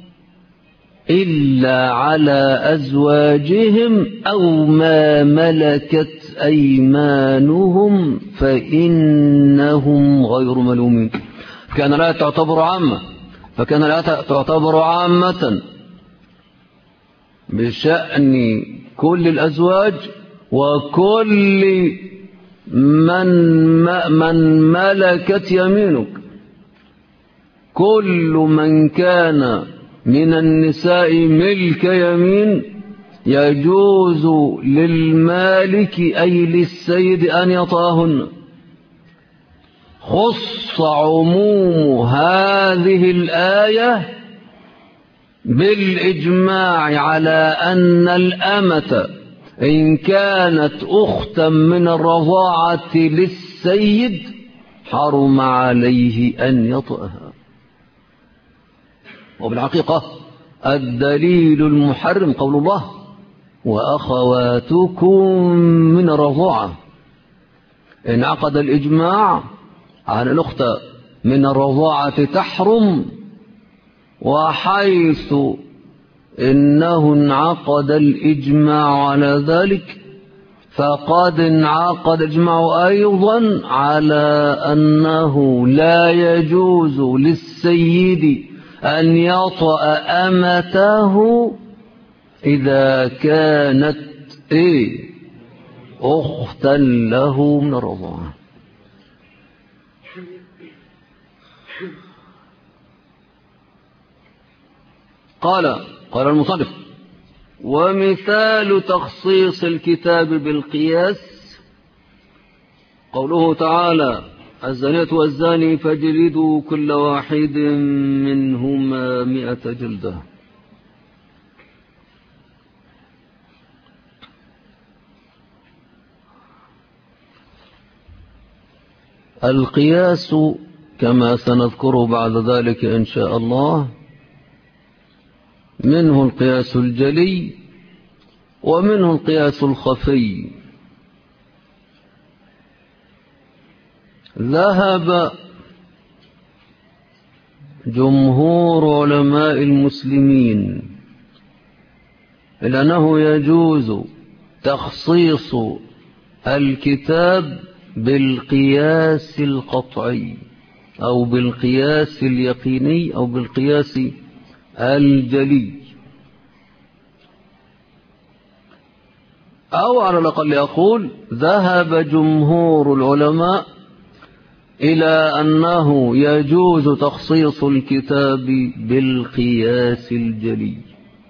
إلا على أزواجهم أو ما ملكت أيمانهم فإنهم غير ملومين. كان لا تعتبر عامة، فكان لا تعتبر عامة بشأن كل الأزواج وكل من ملكت يمينك. كل من كان من النساء ملك يمين يجوز للمالك أي للسيد أن يطأهن. خص عموم هذه الآية بالإجماع على أن الأمة إن كانت أختا من الرضاعة للسيد حرم عليه أن يطأها. وبالحقيقة الدليل المحرم قول الله وأخواتكم من الرضاعة. إن عقد الإجماع على الأخت من الرضاعة تحرم وحيث إنه انعقد الإجماع على ذلك فقد انعقد الإجماع أيضا على أنه لا يجوز للسيد أن يطأ أمته إذا كانت أختا له من الرضاعة. قال المصنف: ومثال تخصيص الكتاب بالقياس قوله تعالى: الزانية والزاني فاجلدوا كل واحد منهما 100 جلدة. القياس كما سنذكره بعد ذلك إن شاء الله منه القياس الجلي ومنه القياس الخفي. ذهب جمهور علماء المسلمين إلى أنه يجوز تخصيص الكتاب بالقياس القطعي أو بالقياس اليقيني أو بالقياس الجلي، أو على الأقل أقول ذهب جمهور العلماء إلى أنه يجوز تخصيص الكتاب بالقياس الجلي.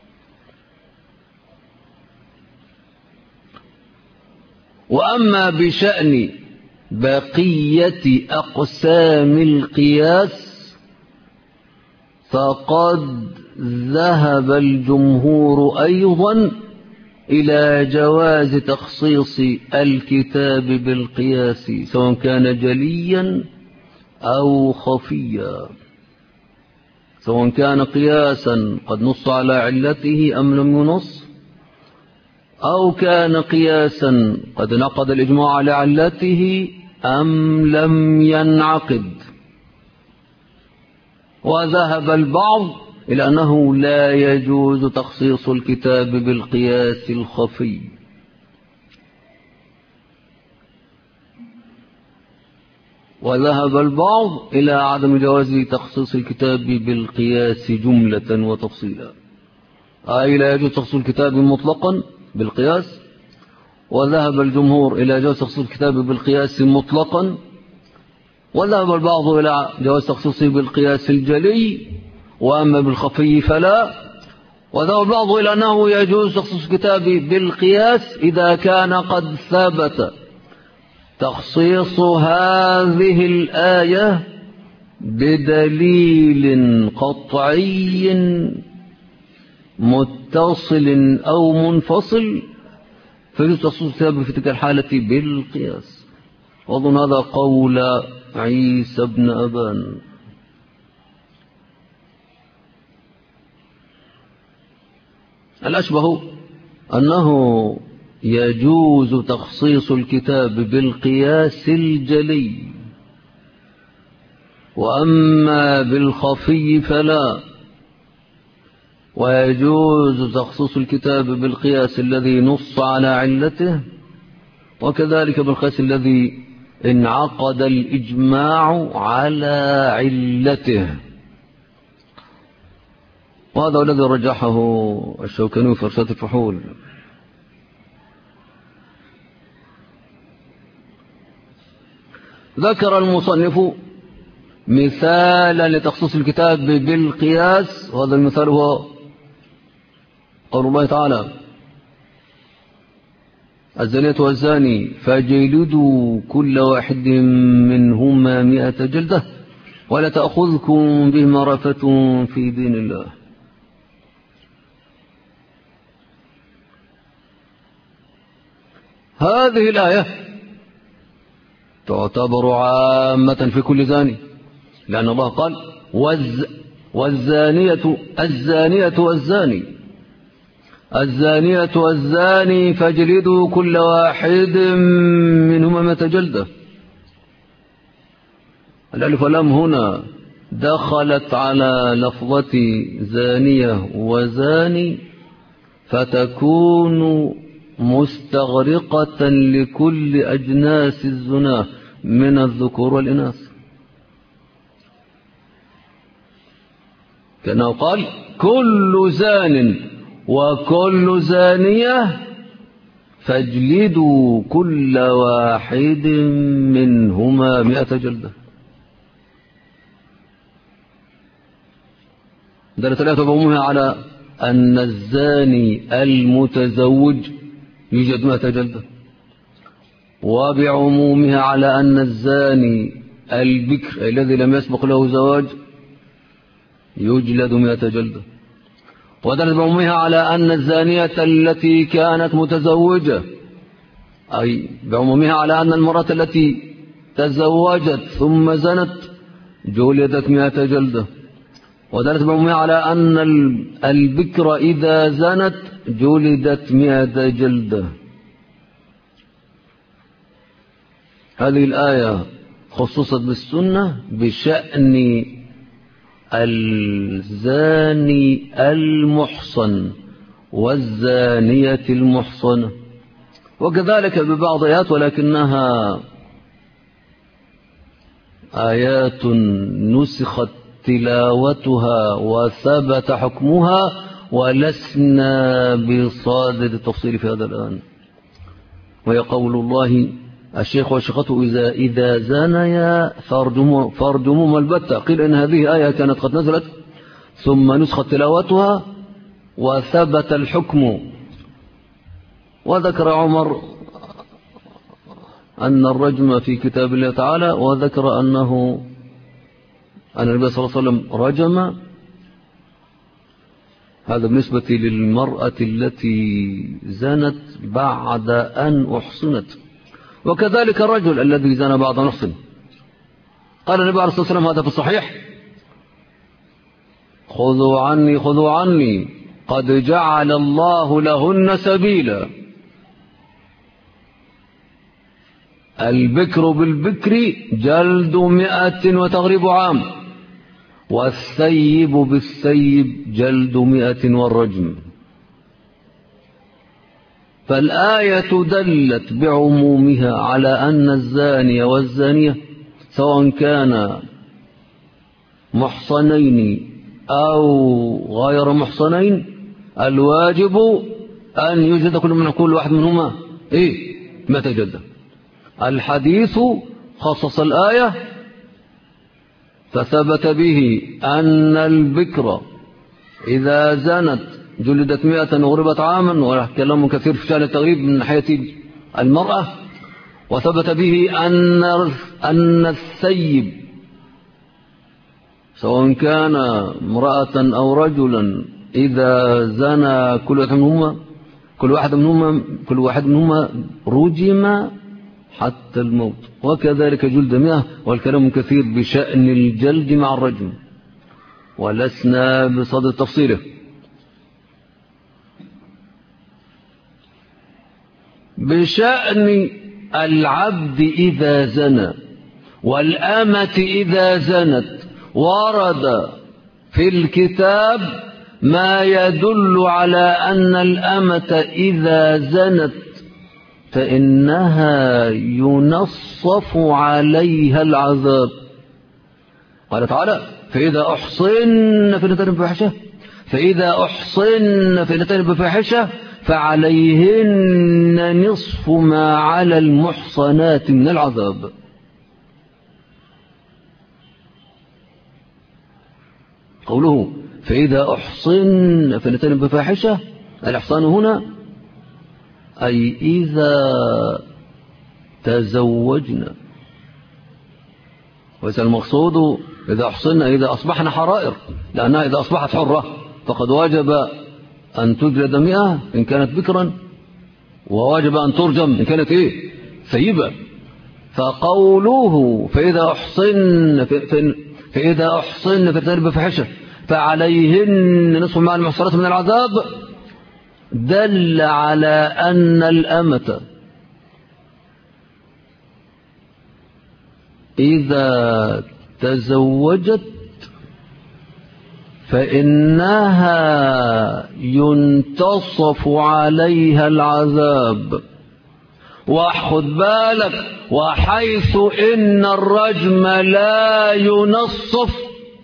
وأما بشأن بقية أقسام القياس فقد ذهب الجمهور أيضا إلى جواز تخصيص الكتاب بالقياس سواء كان جليا أو خفيا، سواء كان قياسا قد نص على علته أم لم ينص، أو كان قياسا قد انعقد الإجماع على علته أم لم ينعقد. وذهب البعض إلى أنه لا يجوز تخصيص الكتاب بالقياس الخفي، وذهب البعض إلى عدم جواز تخصيص الكتاب بالقياس جملة وتفصيلا، أي لا يجوز تخصيص الكتاب مطلقا بالقياس. وذهب الجمهور إلى جواز تخصيص الكتاب بالقياس مطلقا، وذهب البعض إلى جواز تخصيصه بالقياس الجلي، وأما بالخفي فلا. وذهب البعض إلى أنه يجوز تخصيص الكتاب بالقياس إذا كان قد ثبت تخصيص هذه الآية بدليل قطعي متصل أو منفصل، فيجوز تخصيص الكتاب في تلك الحالة بالقياس. وأظن هذا قول عيسى بن أبان. الأشبه أنه يجوز تخصيص الكتاب بالقياس الجلي، وأما بالخفي فلا. ويجوز تخصيص الكتاب بالقياس الذي نص على علته، وكذلك بالقياس الذي انعقد الإجماع على علته. وهذا الذي رجحه الشوكاني في إرشاد الفحول. ذكر المصنف مثالا لتخصيص الكتاب بالقياس، وهذا المثال هو قول الله تعالى: الزانية والزاني فاجلدوا كل واحد منهما 100 جلدة ولا تأخذكم بهما رأفة في دين الله. هذه الآية تعتبر عامة في كل زاني، لأن الله قال: الزانية والزاني فاجلدوا كل واحد منهما 100 جلدة. الألف واللام هنا دخلت على لفظة زانية وزاني فتكون مستغرقة لكل أجناس الزنا من الذكور والإناث، كأنه قال كل زان وكل زانية فاجلدوا كل واحد منهما 100 جلدة. دلت الآية بعمومها على أن الزاني المتزوج يوجد 100 جلدة، وبعمومها على أن الزاني البكر الذي لم يسبق له زواج يجلد 100 جلدة. ودلت بعمومها على أن الزانية التي كانت متزوجة، أي بعمومها على أن المرأة التي تزوجت ثم زنت جلدت 100 جلدة. ودلت بعمومها على أن البكر إذا زنت جلدت 100 جلدة. هذه الآية خصصت بالسنة بشأن الزاني المحصن والزانية المحصنة، وكذلك ببعض آيات ولكنها آيات نسخت تلاوتها وثبت حكمها ولسنا بصادد التفصيل في هذا الآن. وهي قول الله الشيخ والشيخة إذا زانيا فارجموهما البتة. قيل إن هذه آية كانت قد نزلت ثم نسخت تلاوتها وثبت الحكم. وذكر عمر أن الرجم في كتاب الله تعالى، وذكر أن النبي صلى الله عليه وسلم رجم. هذا بالنسبة للمرأة التي زنت بعد أن أحصنت. وكذلك الرجل الذي زنى بعد أن أحصن. قال النبي عليه الصلاة والسلام هذا في الصحيح: خذوا عني قد جعل الله لهن سبيلا. البكر بالبكر جلد 100 وتغريب عام، والثيب بالثيب جلد 100 والرجم. فالآية دلت بعمومها على أن الزاني والزانية سواء كان محصنين أو غير محصنين الواجب أن يجلد كل واحد منهما 100 جلدة. الحديث خصص الآية فثبت به أن البكر إذا زنت جلدت 100 وغربت عاما، وله كلام كثير في شأن التغريب من ناحية المرأة. وثبت به أن الثيب سواء كان امرأة أو رجلا إذا زنى كل واحد منهما رجم حتى الموت، وكذلك جلد 100. والكلام كثير بشأن الجلد مع الرجم ولسنا بصدد تفصيله. بشأن العبد إذا زنى والأمة إذا زنت ورد في الكتاب ما يدل على أن الأمة إذا زنت فإنها ينصف عليها العذاب. قال تعالى: فإذا أحصن فإذا بفاحشة فعليهن نصف ما على المحصنات من العذاب. قوله فإذا أحصن بفاحشة، الإحصان هنا أي إذا تزوجنا، وليس المقصود إذا أحصنا إذا أصبحنا حرائر، لأنها إذا أصبحت حرة فقد واجب أن تجلد 100 إن كانت بكرا، وواجب أن ترجم إن كانت ثيبة. فقوله فإذا أحصن بفاحشة فعليهن نصف ما المحصنات من العذاب دل على أن الأمة إذا تزوجت فإنها ينتصف عليها العذاب. واخد بالك، وحيث إن الرجم لا ينصف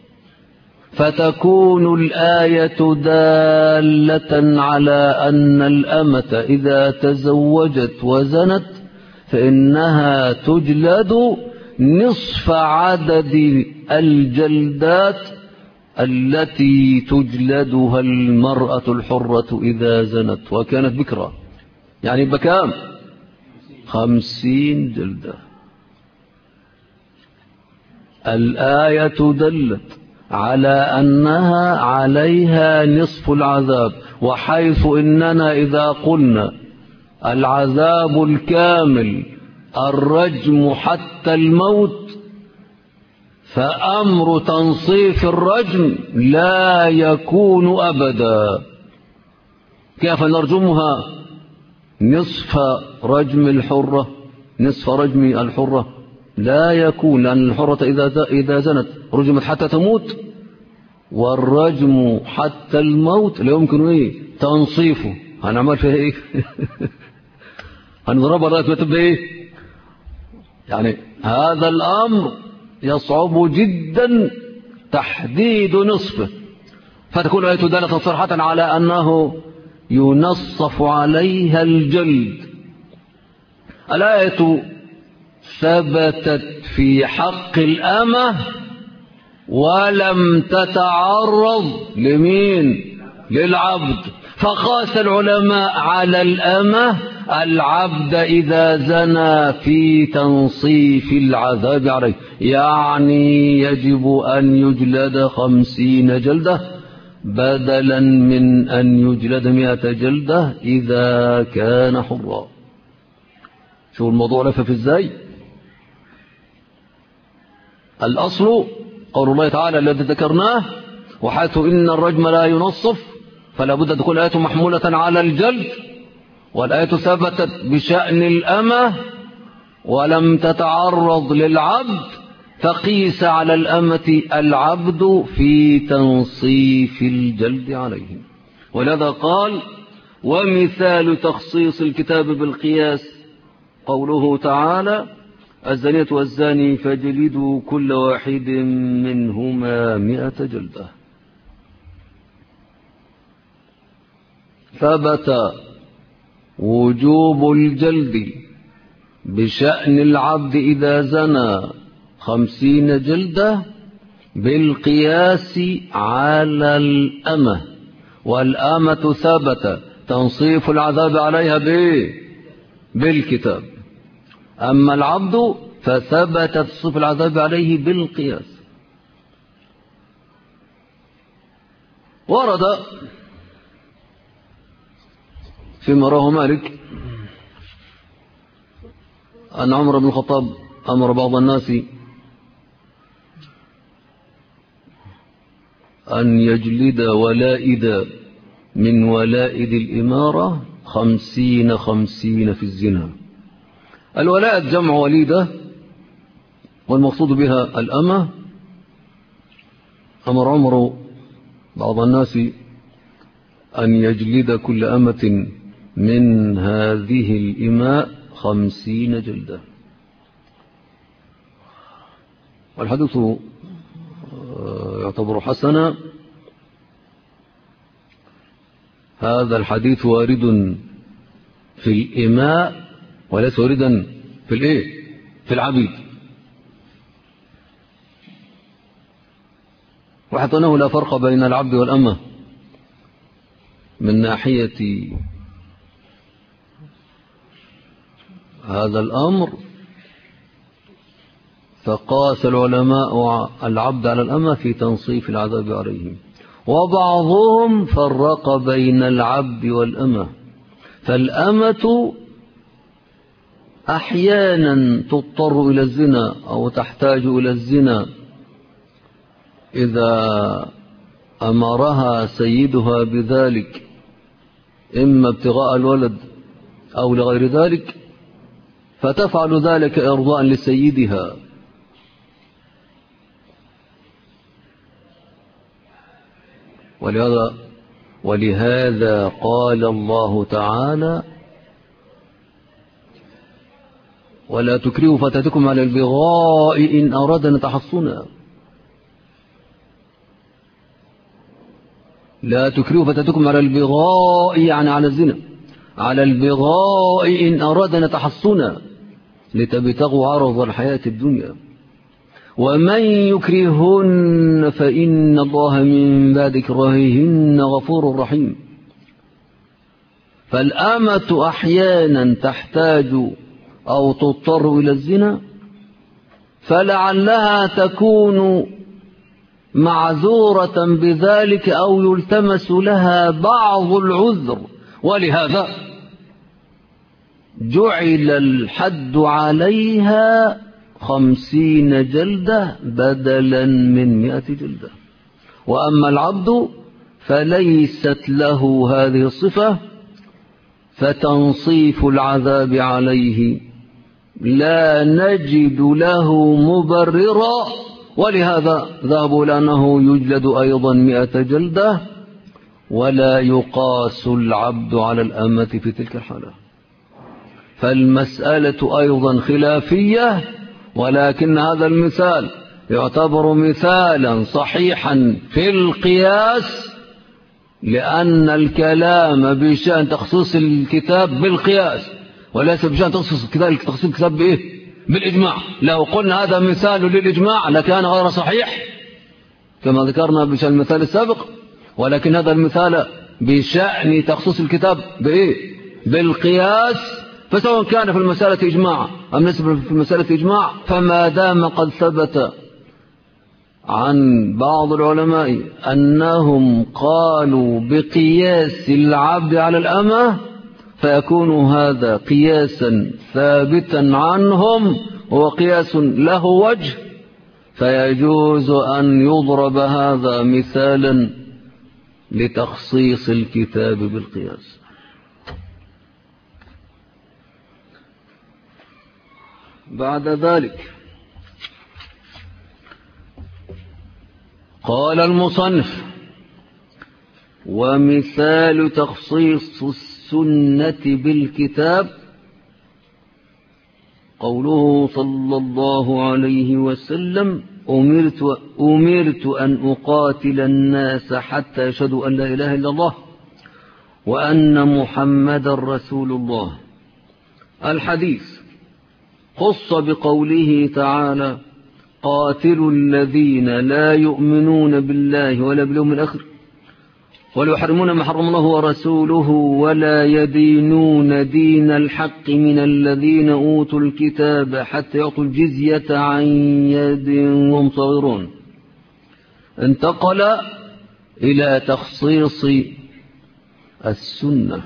فتكون الآية دالة على أن الأمة إذا تزوجت وزنت فإنها تجلد نصف عدد الجلدات التي تجلدها المرأة الحرة إذا زنت وكانت بكرة. يعني بكام؟ 50 جلدة. الآية دلت على أنها عليها نصف العذاب، وحيث إننا إذا قلنا العذاب الكامل الرجم حتى الموت فأمر تنصيف الرجم لا يكون أبدا. كيف نرجمها؟ نصف رجم الحرة، نصف رجم الحرة لا يكون، لأن الحرة إذا زنت رجمت حتى تموت، والرجم حتى الموت لا يمكن تنصيفه. هنعمل فيها ايه؟ هنضربها لغاية ما تبقى ايه؟ يعني هذا الأمر يصعب جدا تحديد نصفه، فتكون آية دالة صرحة على أنه ينصف عليها الجلد. الآية ثبتت في حق الأمة ولم تتعرض لمين؟ للعبد. فقاس العلماء على الأمة العبد إذا زنى في تنصيف العذاب عليه، يعني يجب أن يجلد 50 جلدة بدلا من أن يجلد 100 جلدة إذا كان حرا. شو الموضوع لفف ازاي؟ الأصل قول الله تعالى الذي ذكرناه، وحيث إن الرجم لا ينصف فلا بد أن تكون الآية محمولة على الجلد، والآية ثبتت بشأن الأمة ولم تتعرض للعبد، فقيس على الأمة العبد في تنصيف الجلد عليهم. ولذا قال ومثال تخصيص الكتاب بالقياس قوله تعالى الزانية والزاني فاجلدوا كل واحد منهما 100 جلدة. ثبت وجوب الجلد بشأن العبد إذا زنى 50 جلدة بالقياس على الأمة، والأمة ثبت تنصيف العذاب عليها بالكتاب، أما العبد فثبت تصريف العذاب عليه بالقياس. ورد فيما رواه مالك أن عمر بن الخطاب أمر بعض الناس أن يجلد ولائد من ولائد الإمارة 50 في الزنا. الولائد جمع وليدة، والمقصود بها الأمة. أمر عمر بعض الناس أن يجلد كل أمة من هذه الإماء 50 جلدة. والحديث يعتبر حسنا. هذا الحديث وارد في الإماء وليس واردا في العبيد، وحتى أنه لا فرق بين العبد والأمة من ناحية هذا الأمر، فقاس العلماء العبد على الأمة في تنصيف العذاب عليهم، وبعضهم فرق بين العبد والأمة. فالأمة أحيانا تضطر إلى الزنا أو تحتاج إلى الزنا إذا أمرها سيدها بذلك، إما ابتغاء الولد أو لغير ذلك، فتفعل ذلك إرضاء لسيدها. ولهذا قال الله تعالى: ولا تكرهوا فتاتكم على البغاء إن أرادنا تحصنا. لا تكرهوا فتاتكم على البغاء يعني على الزنا، على البغاء إن أرادنا تحصنا لتبتغوا عرض الحياة الدنيا. ومن يكرهن فإن الله من بعد إكراههن غفور رحيم. فالأمة أحيانا تحتاج أو تضطر إلى الزنا، فلعلها تكون معذورة بذلك أو يلتمس لها بعض العذر، ولهذا جعل الحد عليها 50 جلدة بدلا من 100 جلدة. وأما العبد فليست له هذه الصفة، فتنصيف العذاب عليه لا نجد له مبررا، ولهذا ذهبوا لأنه يجلد أيضا 100 جلدة، ولا يقاس العبد على الأمة في تلك الحالة. فالمسألة أيضا خلافية، ولكن هذا المثال يعتبر مثالا صحيحا في القياس، لأن الكلام بشأن تخصيص الكتاب بالقياس، وليس بشأن تخصيص الكتاب بإيه؟ بالإجماع. لو قلنا هذا مثال للإجماع لكان غير صحيح كما ذكرنا بشأن المثال السابق، ولكن هذا المثال بشأن تخصيص الكتاب بإيه؟ بالقياس. فسواء كان في المسألة إجماع أم ليس في المسألة إجماع، فما دام قد ثبت عن بعض العلماء أنهم قالوا بقياس العبد على الأمة، فيكون هذا قياسا ثابتا عنهم، هو قياس له وجه، فيجوز أن يضرب هذا مثالا لتخصيص الكتاب بالقياس. بعد ذلك قال المصنف: ومثال تخصيص السنة بالكتاب قوله صلى الله عليه وسلم: أمرت أن أقاتل الناس حتى يشهدوا أن لا إله إلا الله وأن محمد رسول الله. الحديث خص بقوله تعالى: قاتلوا الذين لا يؤمنون بالله ولا باليوم الآخر ولا يحرمون ما حرم الله ورسوله ولا يدينون دين الحق من الذين أوتوا الكتاب حتى يعطوا الجزية عن يد وهم صغيرون. انتقل إلى تخصيص السنة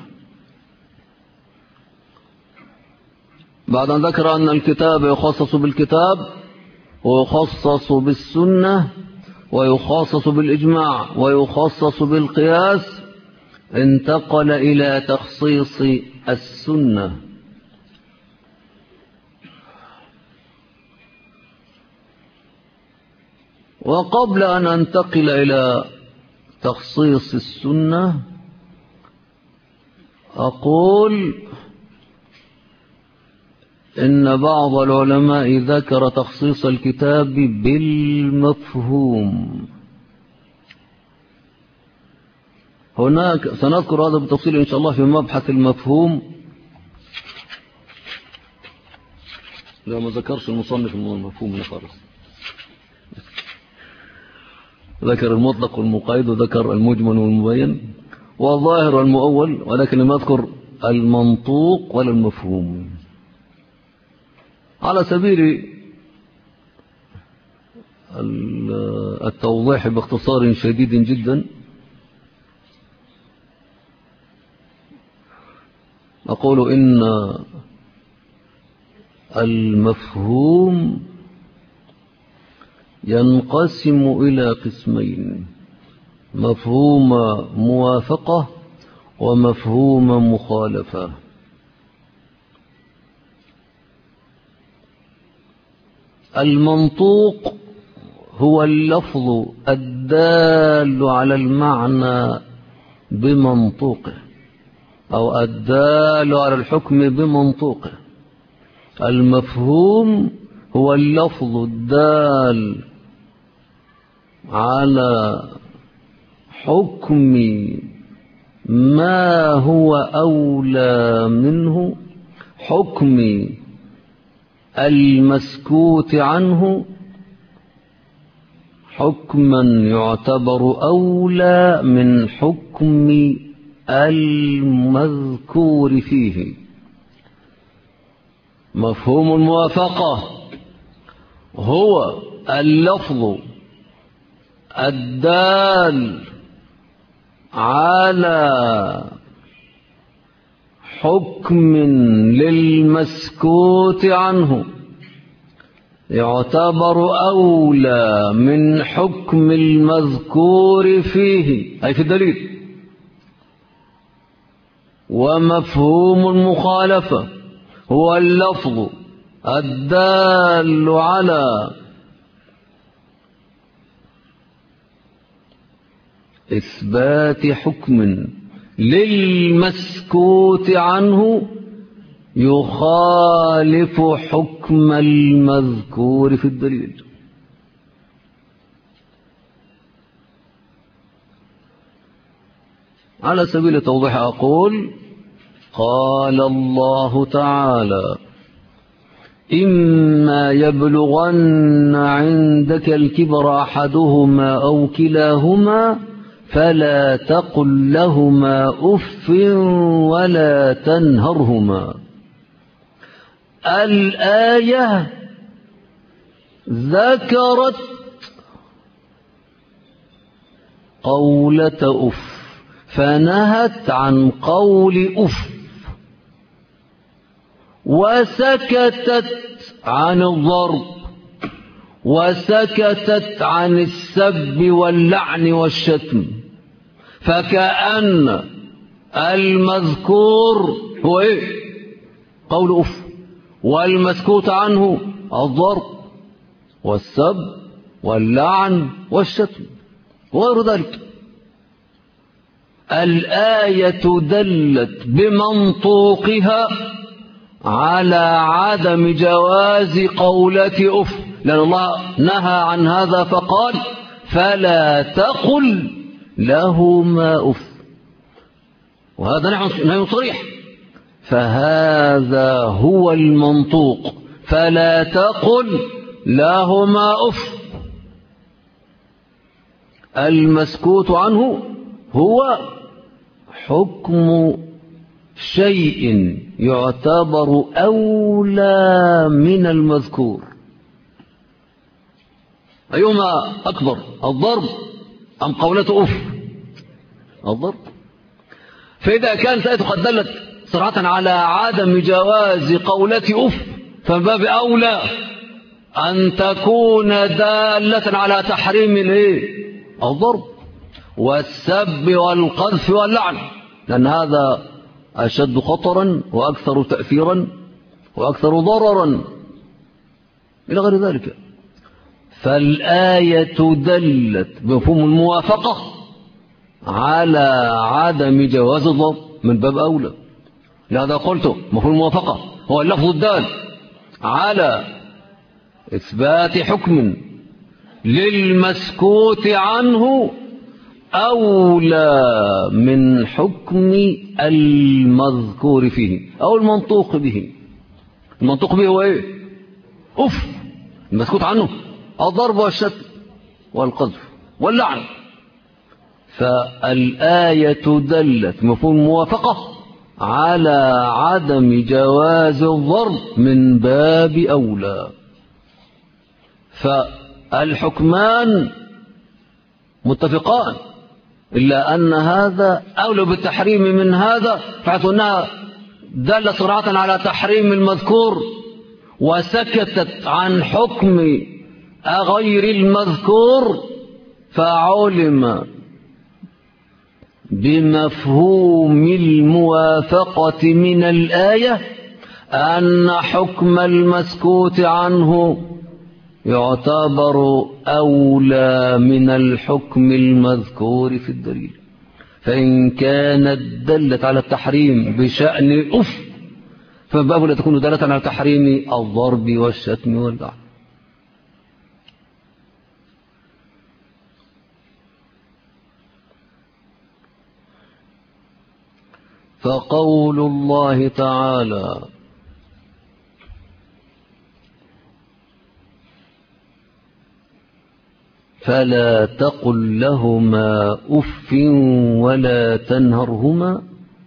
بعد أن ذكر أن الكتاب يخصص بالكتاب ويخصص بالسنة ويخصص بالإجماع ويخصص بالقياس. انتقل إلى تخصيص السنة. وقبل أن أنتقل إلى تخصيص السنة أقول إن بعض العلماء ذكر تخصيص الكتاب بالمفهوم. هناك سنذكر هذا بالتفصيل إن شاء الله في مبحث المفهوم. لا، ما ذكرش المصنف المفهوم خالص، ذكر المطلق والمقيد وذكر المجمل والمبين والظاهر والمؤول، ولكن لم يذكر المنطوق ولا المفهوم. على سبيل التوضيح باختصار شديد جدا أقول إن المفهوم ينقسم إلى قسمين: مفهوم موافقة ومفهوم مخالفة. المنطوق هو اللفظ الدال على المعنى بمنطوقه، أو الدال على الحكم بمنطوقه. المفهوم هو اللفظ الدال على حكم ما هو أولى منه، حكم المسكوت عنه، حكما يعتبر أولى من حكم المذكور فيه. مفهوم الموافقة هو اللفظ الدال على حكم للمسكوت عنه يعتبر أولى من حكم المذكور فيه، أي في الدليل. ومفهوم المخالفة هو اللفظ الدال على إثبات حكم للمسكوت عنه يخالف حكم المذكور في الدليل. على سبيل التوضيح أقول: قال الله تعالى: إما يبلغن عندك الكبر أحدهما أو كلاهما فلا تقل لهما أف ولا تنهرهما. الآية ذكرت قولة أف فنهت عن قول أف، وسكتت عن الضرب، وسكتت عن السب واللعن والشتم، فكأن المذكور هو إيه؟ قول أف، والمسكوت عنه الضرب والسب واللعن والشتم وغير ذلك. الآية دلت بمنطوقها على عدم جواز قولة أف، لأن الله نهى عن هذا فقال: فلا تقل لهما أف، وهذا نهي صريح، فهذا هو المنطوق: فلا تقل لهما أف. المسكوت عنه هو حكم شيء يعتبر أولى من المذكور. أيهما أكبر، الضرب أم قولة أف؟ الضرب. فإذا كانت الآية قد دلت صراحة على عدم جواز قولة أف، فمن باب أولى أن تكون دالة على تحريم الضرب والسب والقذف واللعن، لأن هذا أشد خطرا وأكثر تأثيرا وأكثر ضررا إلى غير ذلك. فالآية دلت بمفهوم الموافقة على عدم جواز الضرب من باب أولى. لهذا قلت مفهوم الموافقة هو اللفظ الدال على إثبات حكم للمسكوت عنه أولى من حكم المذكور فيه أو المنطوق به. المنطوق به هو إيه؟ أف. المسكوت عنه الضرب والشتم والقذف واللعن. فالآية دلت مفهوم الموافقة على عدم جواز الضرب من باب أولى. فالحكمان متفقان، إلا أن هذا أولى بالتحريم من هذا، حيث أنها دل صراحة على تحريم المذكور وسكتت عن حكم غير المذكور، فعلم بمفهوم الموافقة من الآية أن حكم المسكوت عنه يعتبر أولى من الحكم المذكور في الدليل. فإن كانت دلت على التحريم بشأن فباب لا تكون دالة على تحريم الضرب والشتم واللعن. فقول الله تعالى: فلا تقل لهما أف ولا تنهرهما،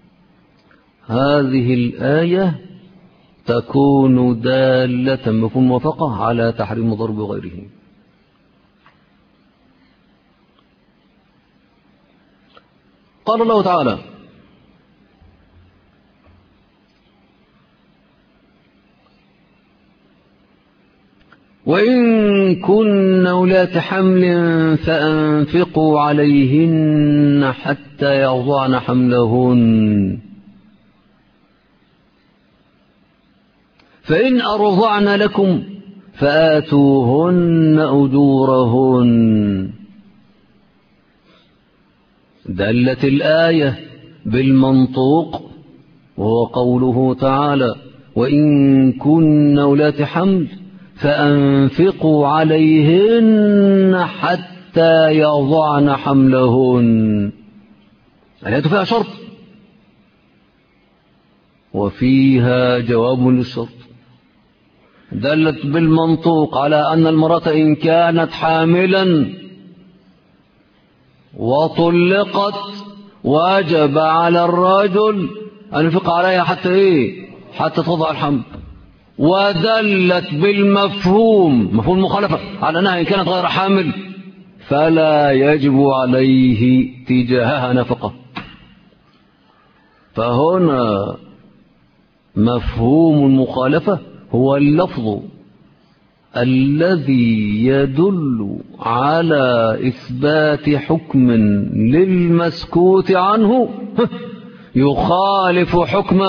هذه الآية تكون دالة مفهوم موافقة على تحريم ضرب غيره. قال الله تعالى: وإن كن أولات حمل فأنفقوا عليهن حتى يضعن حملهن، فإن أرضعن لكم فآتوهن أجورهن. دلت الآية بالمنطوق، وهو قوله تعالى: وإن كن أولات حمل فأنفقوا عليهن حتى يضعن حملهن. الآية فيها شرط وفيها جواب للشرط. دلت بالمنطوق على أن المرأة إن كانت حاملا وطلقت وجب على الرجل أن ينفق عليها حتى تضع الحمل. ودلت بالمفهوم، مفهوم المخالفة، على أنها إن كانت غير حامل فلا يجب عليه تجاهها نفقة. فهنا مفهوم المخالفة هو اللفظ الذي يدل على إثبات حكم للمسكوت عنه يخالف حكم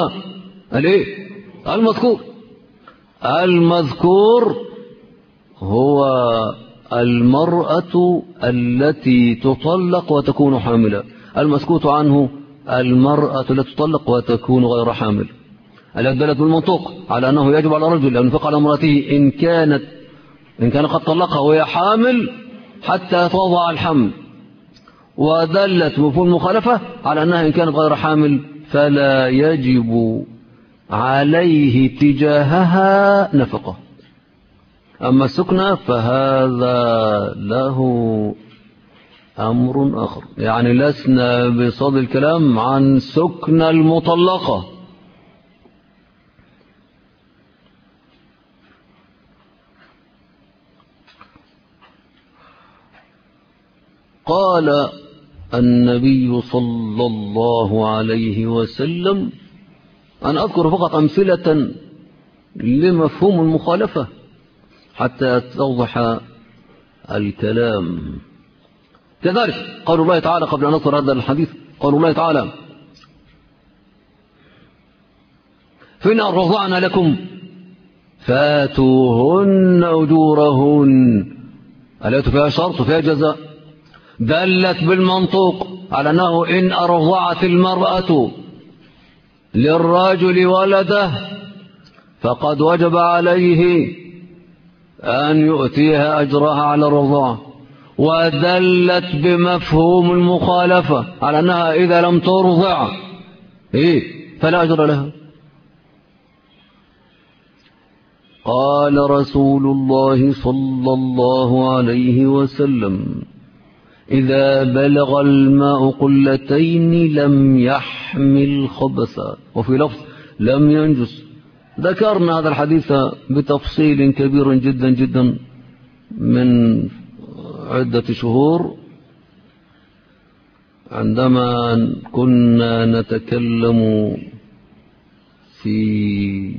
المذكور هو المرأة التي تطلق وتكون حاملة. المسكوت عنه المرأة التي تطلق وتكون غير حامل. الدلالة بالمنطوق على أنه يجب على الرجل أن ينفق على امرأته إن كان قد طلقها وهي حامل حتى تضع الحمل. ودلت مفهوم المخالفة على أنها إن كانت غير حامل فلا يجب عليه تجاهها نفقة. أما السكنى فهذا له أمر آخر، يعني لسنا بصدد الكلام عن سكنى المطلقة. قال النبي صلى الله عليه وسلم، أنا أذكر فقط أمثلة لمفهوم المخالفة حتى توضح الكلام. كذلك قول الله تعالى، قبل أن نذكر هذا الحديث، قول الله تعالى: فإن أرضعن لكم فآتوهن أجورهن. الآية فيها شرط وفيها جزاء. دلت بالمنطوق على أنه إن أرضعت المرأة للرجل ولده فقد وجب عليه أن يؤتيها أجرها على الرضاعة. ودلت بمفهوم المخالفة على أنها إذا لم ترضع فلا أجر لها. قال رسول الله صلى الله عليه وسلم: إذا بلغ الماء قلتين لم يحمل خبثا، وفي لفظ لم ينجس. ذكرنا هذا الحديث بتفصيل كبير جدا جدا من عدة شهور عندما كنا نتكلم في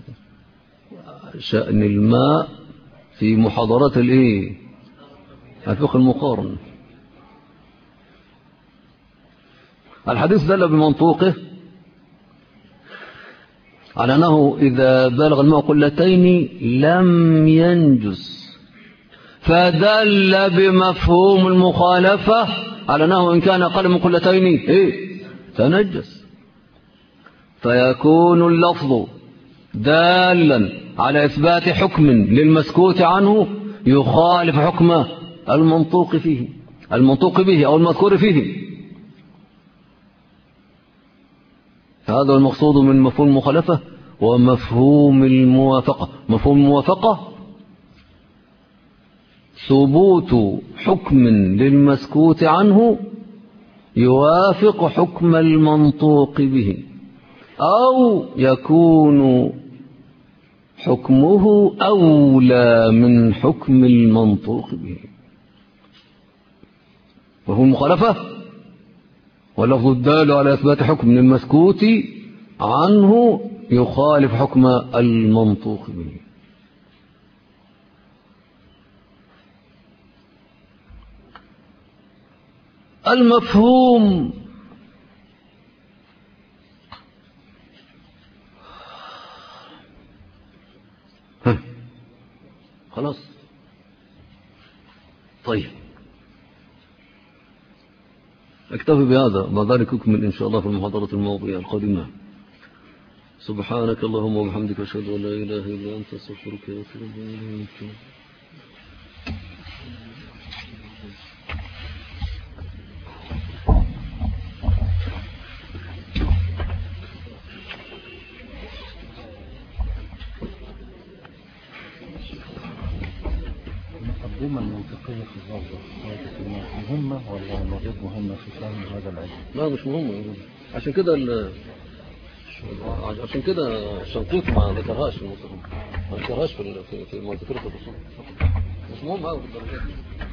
شأن الماء في محاضرات الفقه المقارن. الحديث دل بمنطوقه على أنه إذا بلغ الماء قلتين لم ينجس. فدل بمفهوم المخالفة على أنه إن كان أقل من قلتين تنجس، فيكون اللفظ دالا على إثبات حكم للمسكوت عنه يخالف حكم المنطوق به أو المذكور فيه. هذا المقصود من مفهوم المخالفة ومفهوم الموافقة. مفهوم الموافقة ثبوت حكم للمسكوت عنه يوافق حكم المنطوق به، أو يكون حكمه أولى من حكم المنطوق به. وهو مخالفة واللفظ الدال على إثبات حكم للمسكوت عنه يخالف حكم المنطوق به. المفهوم خلاص. طيب اكتفي بهذا، بعد ذلك أكمل إن شاء الله في المحاضرة الماضية القادمة. سبحانك اللهم وبحمدك أشهد أن لا إله إلا أنت أستغفرك وأتوب إليك. المقدمة المنطقية في الظاهر مهمة ولا غير مهمة في فهم هذا العلم؟ لا مش مهمة. عشان كده الشنقيطي ما ذكرهاش في ما ذكرهاش في ما ذكرته في الرسول. مش مهم قوي بالدرجات دي.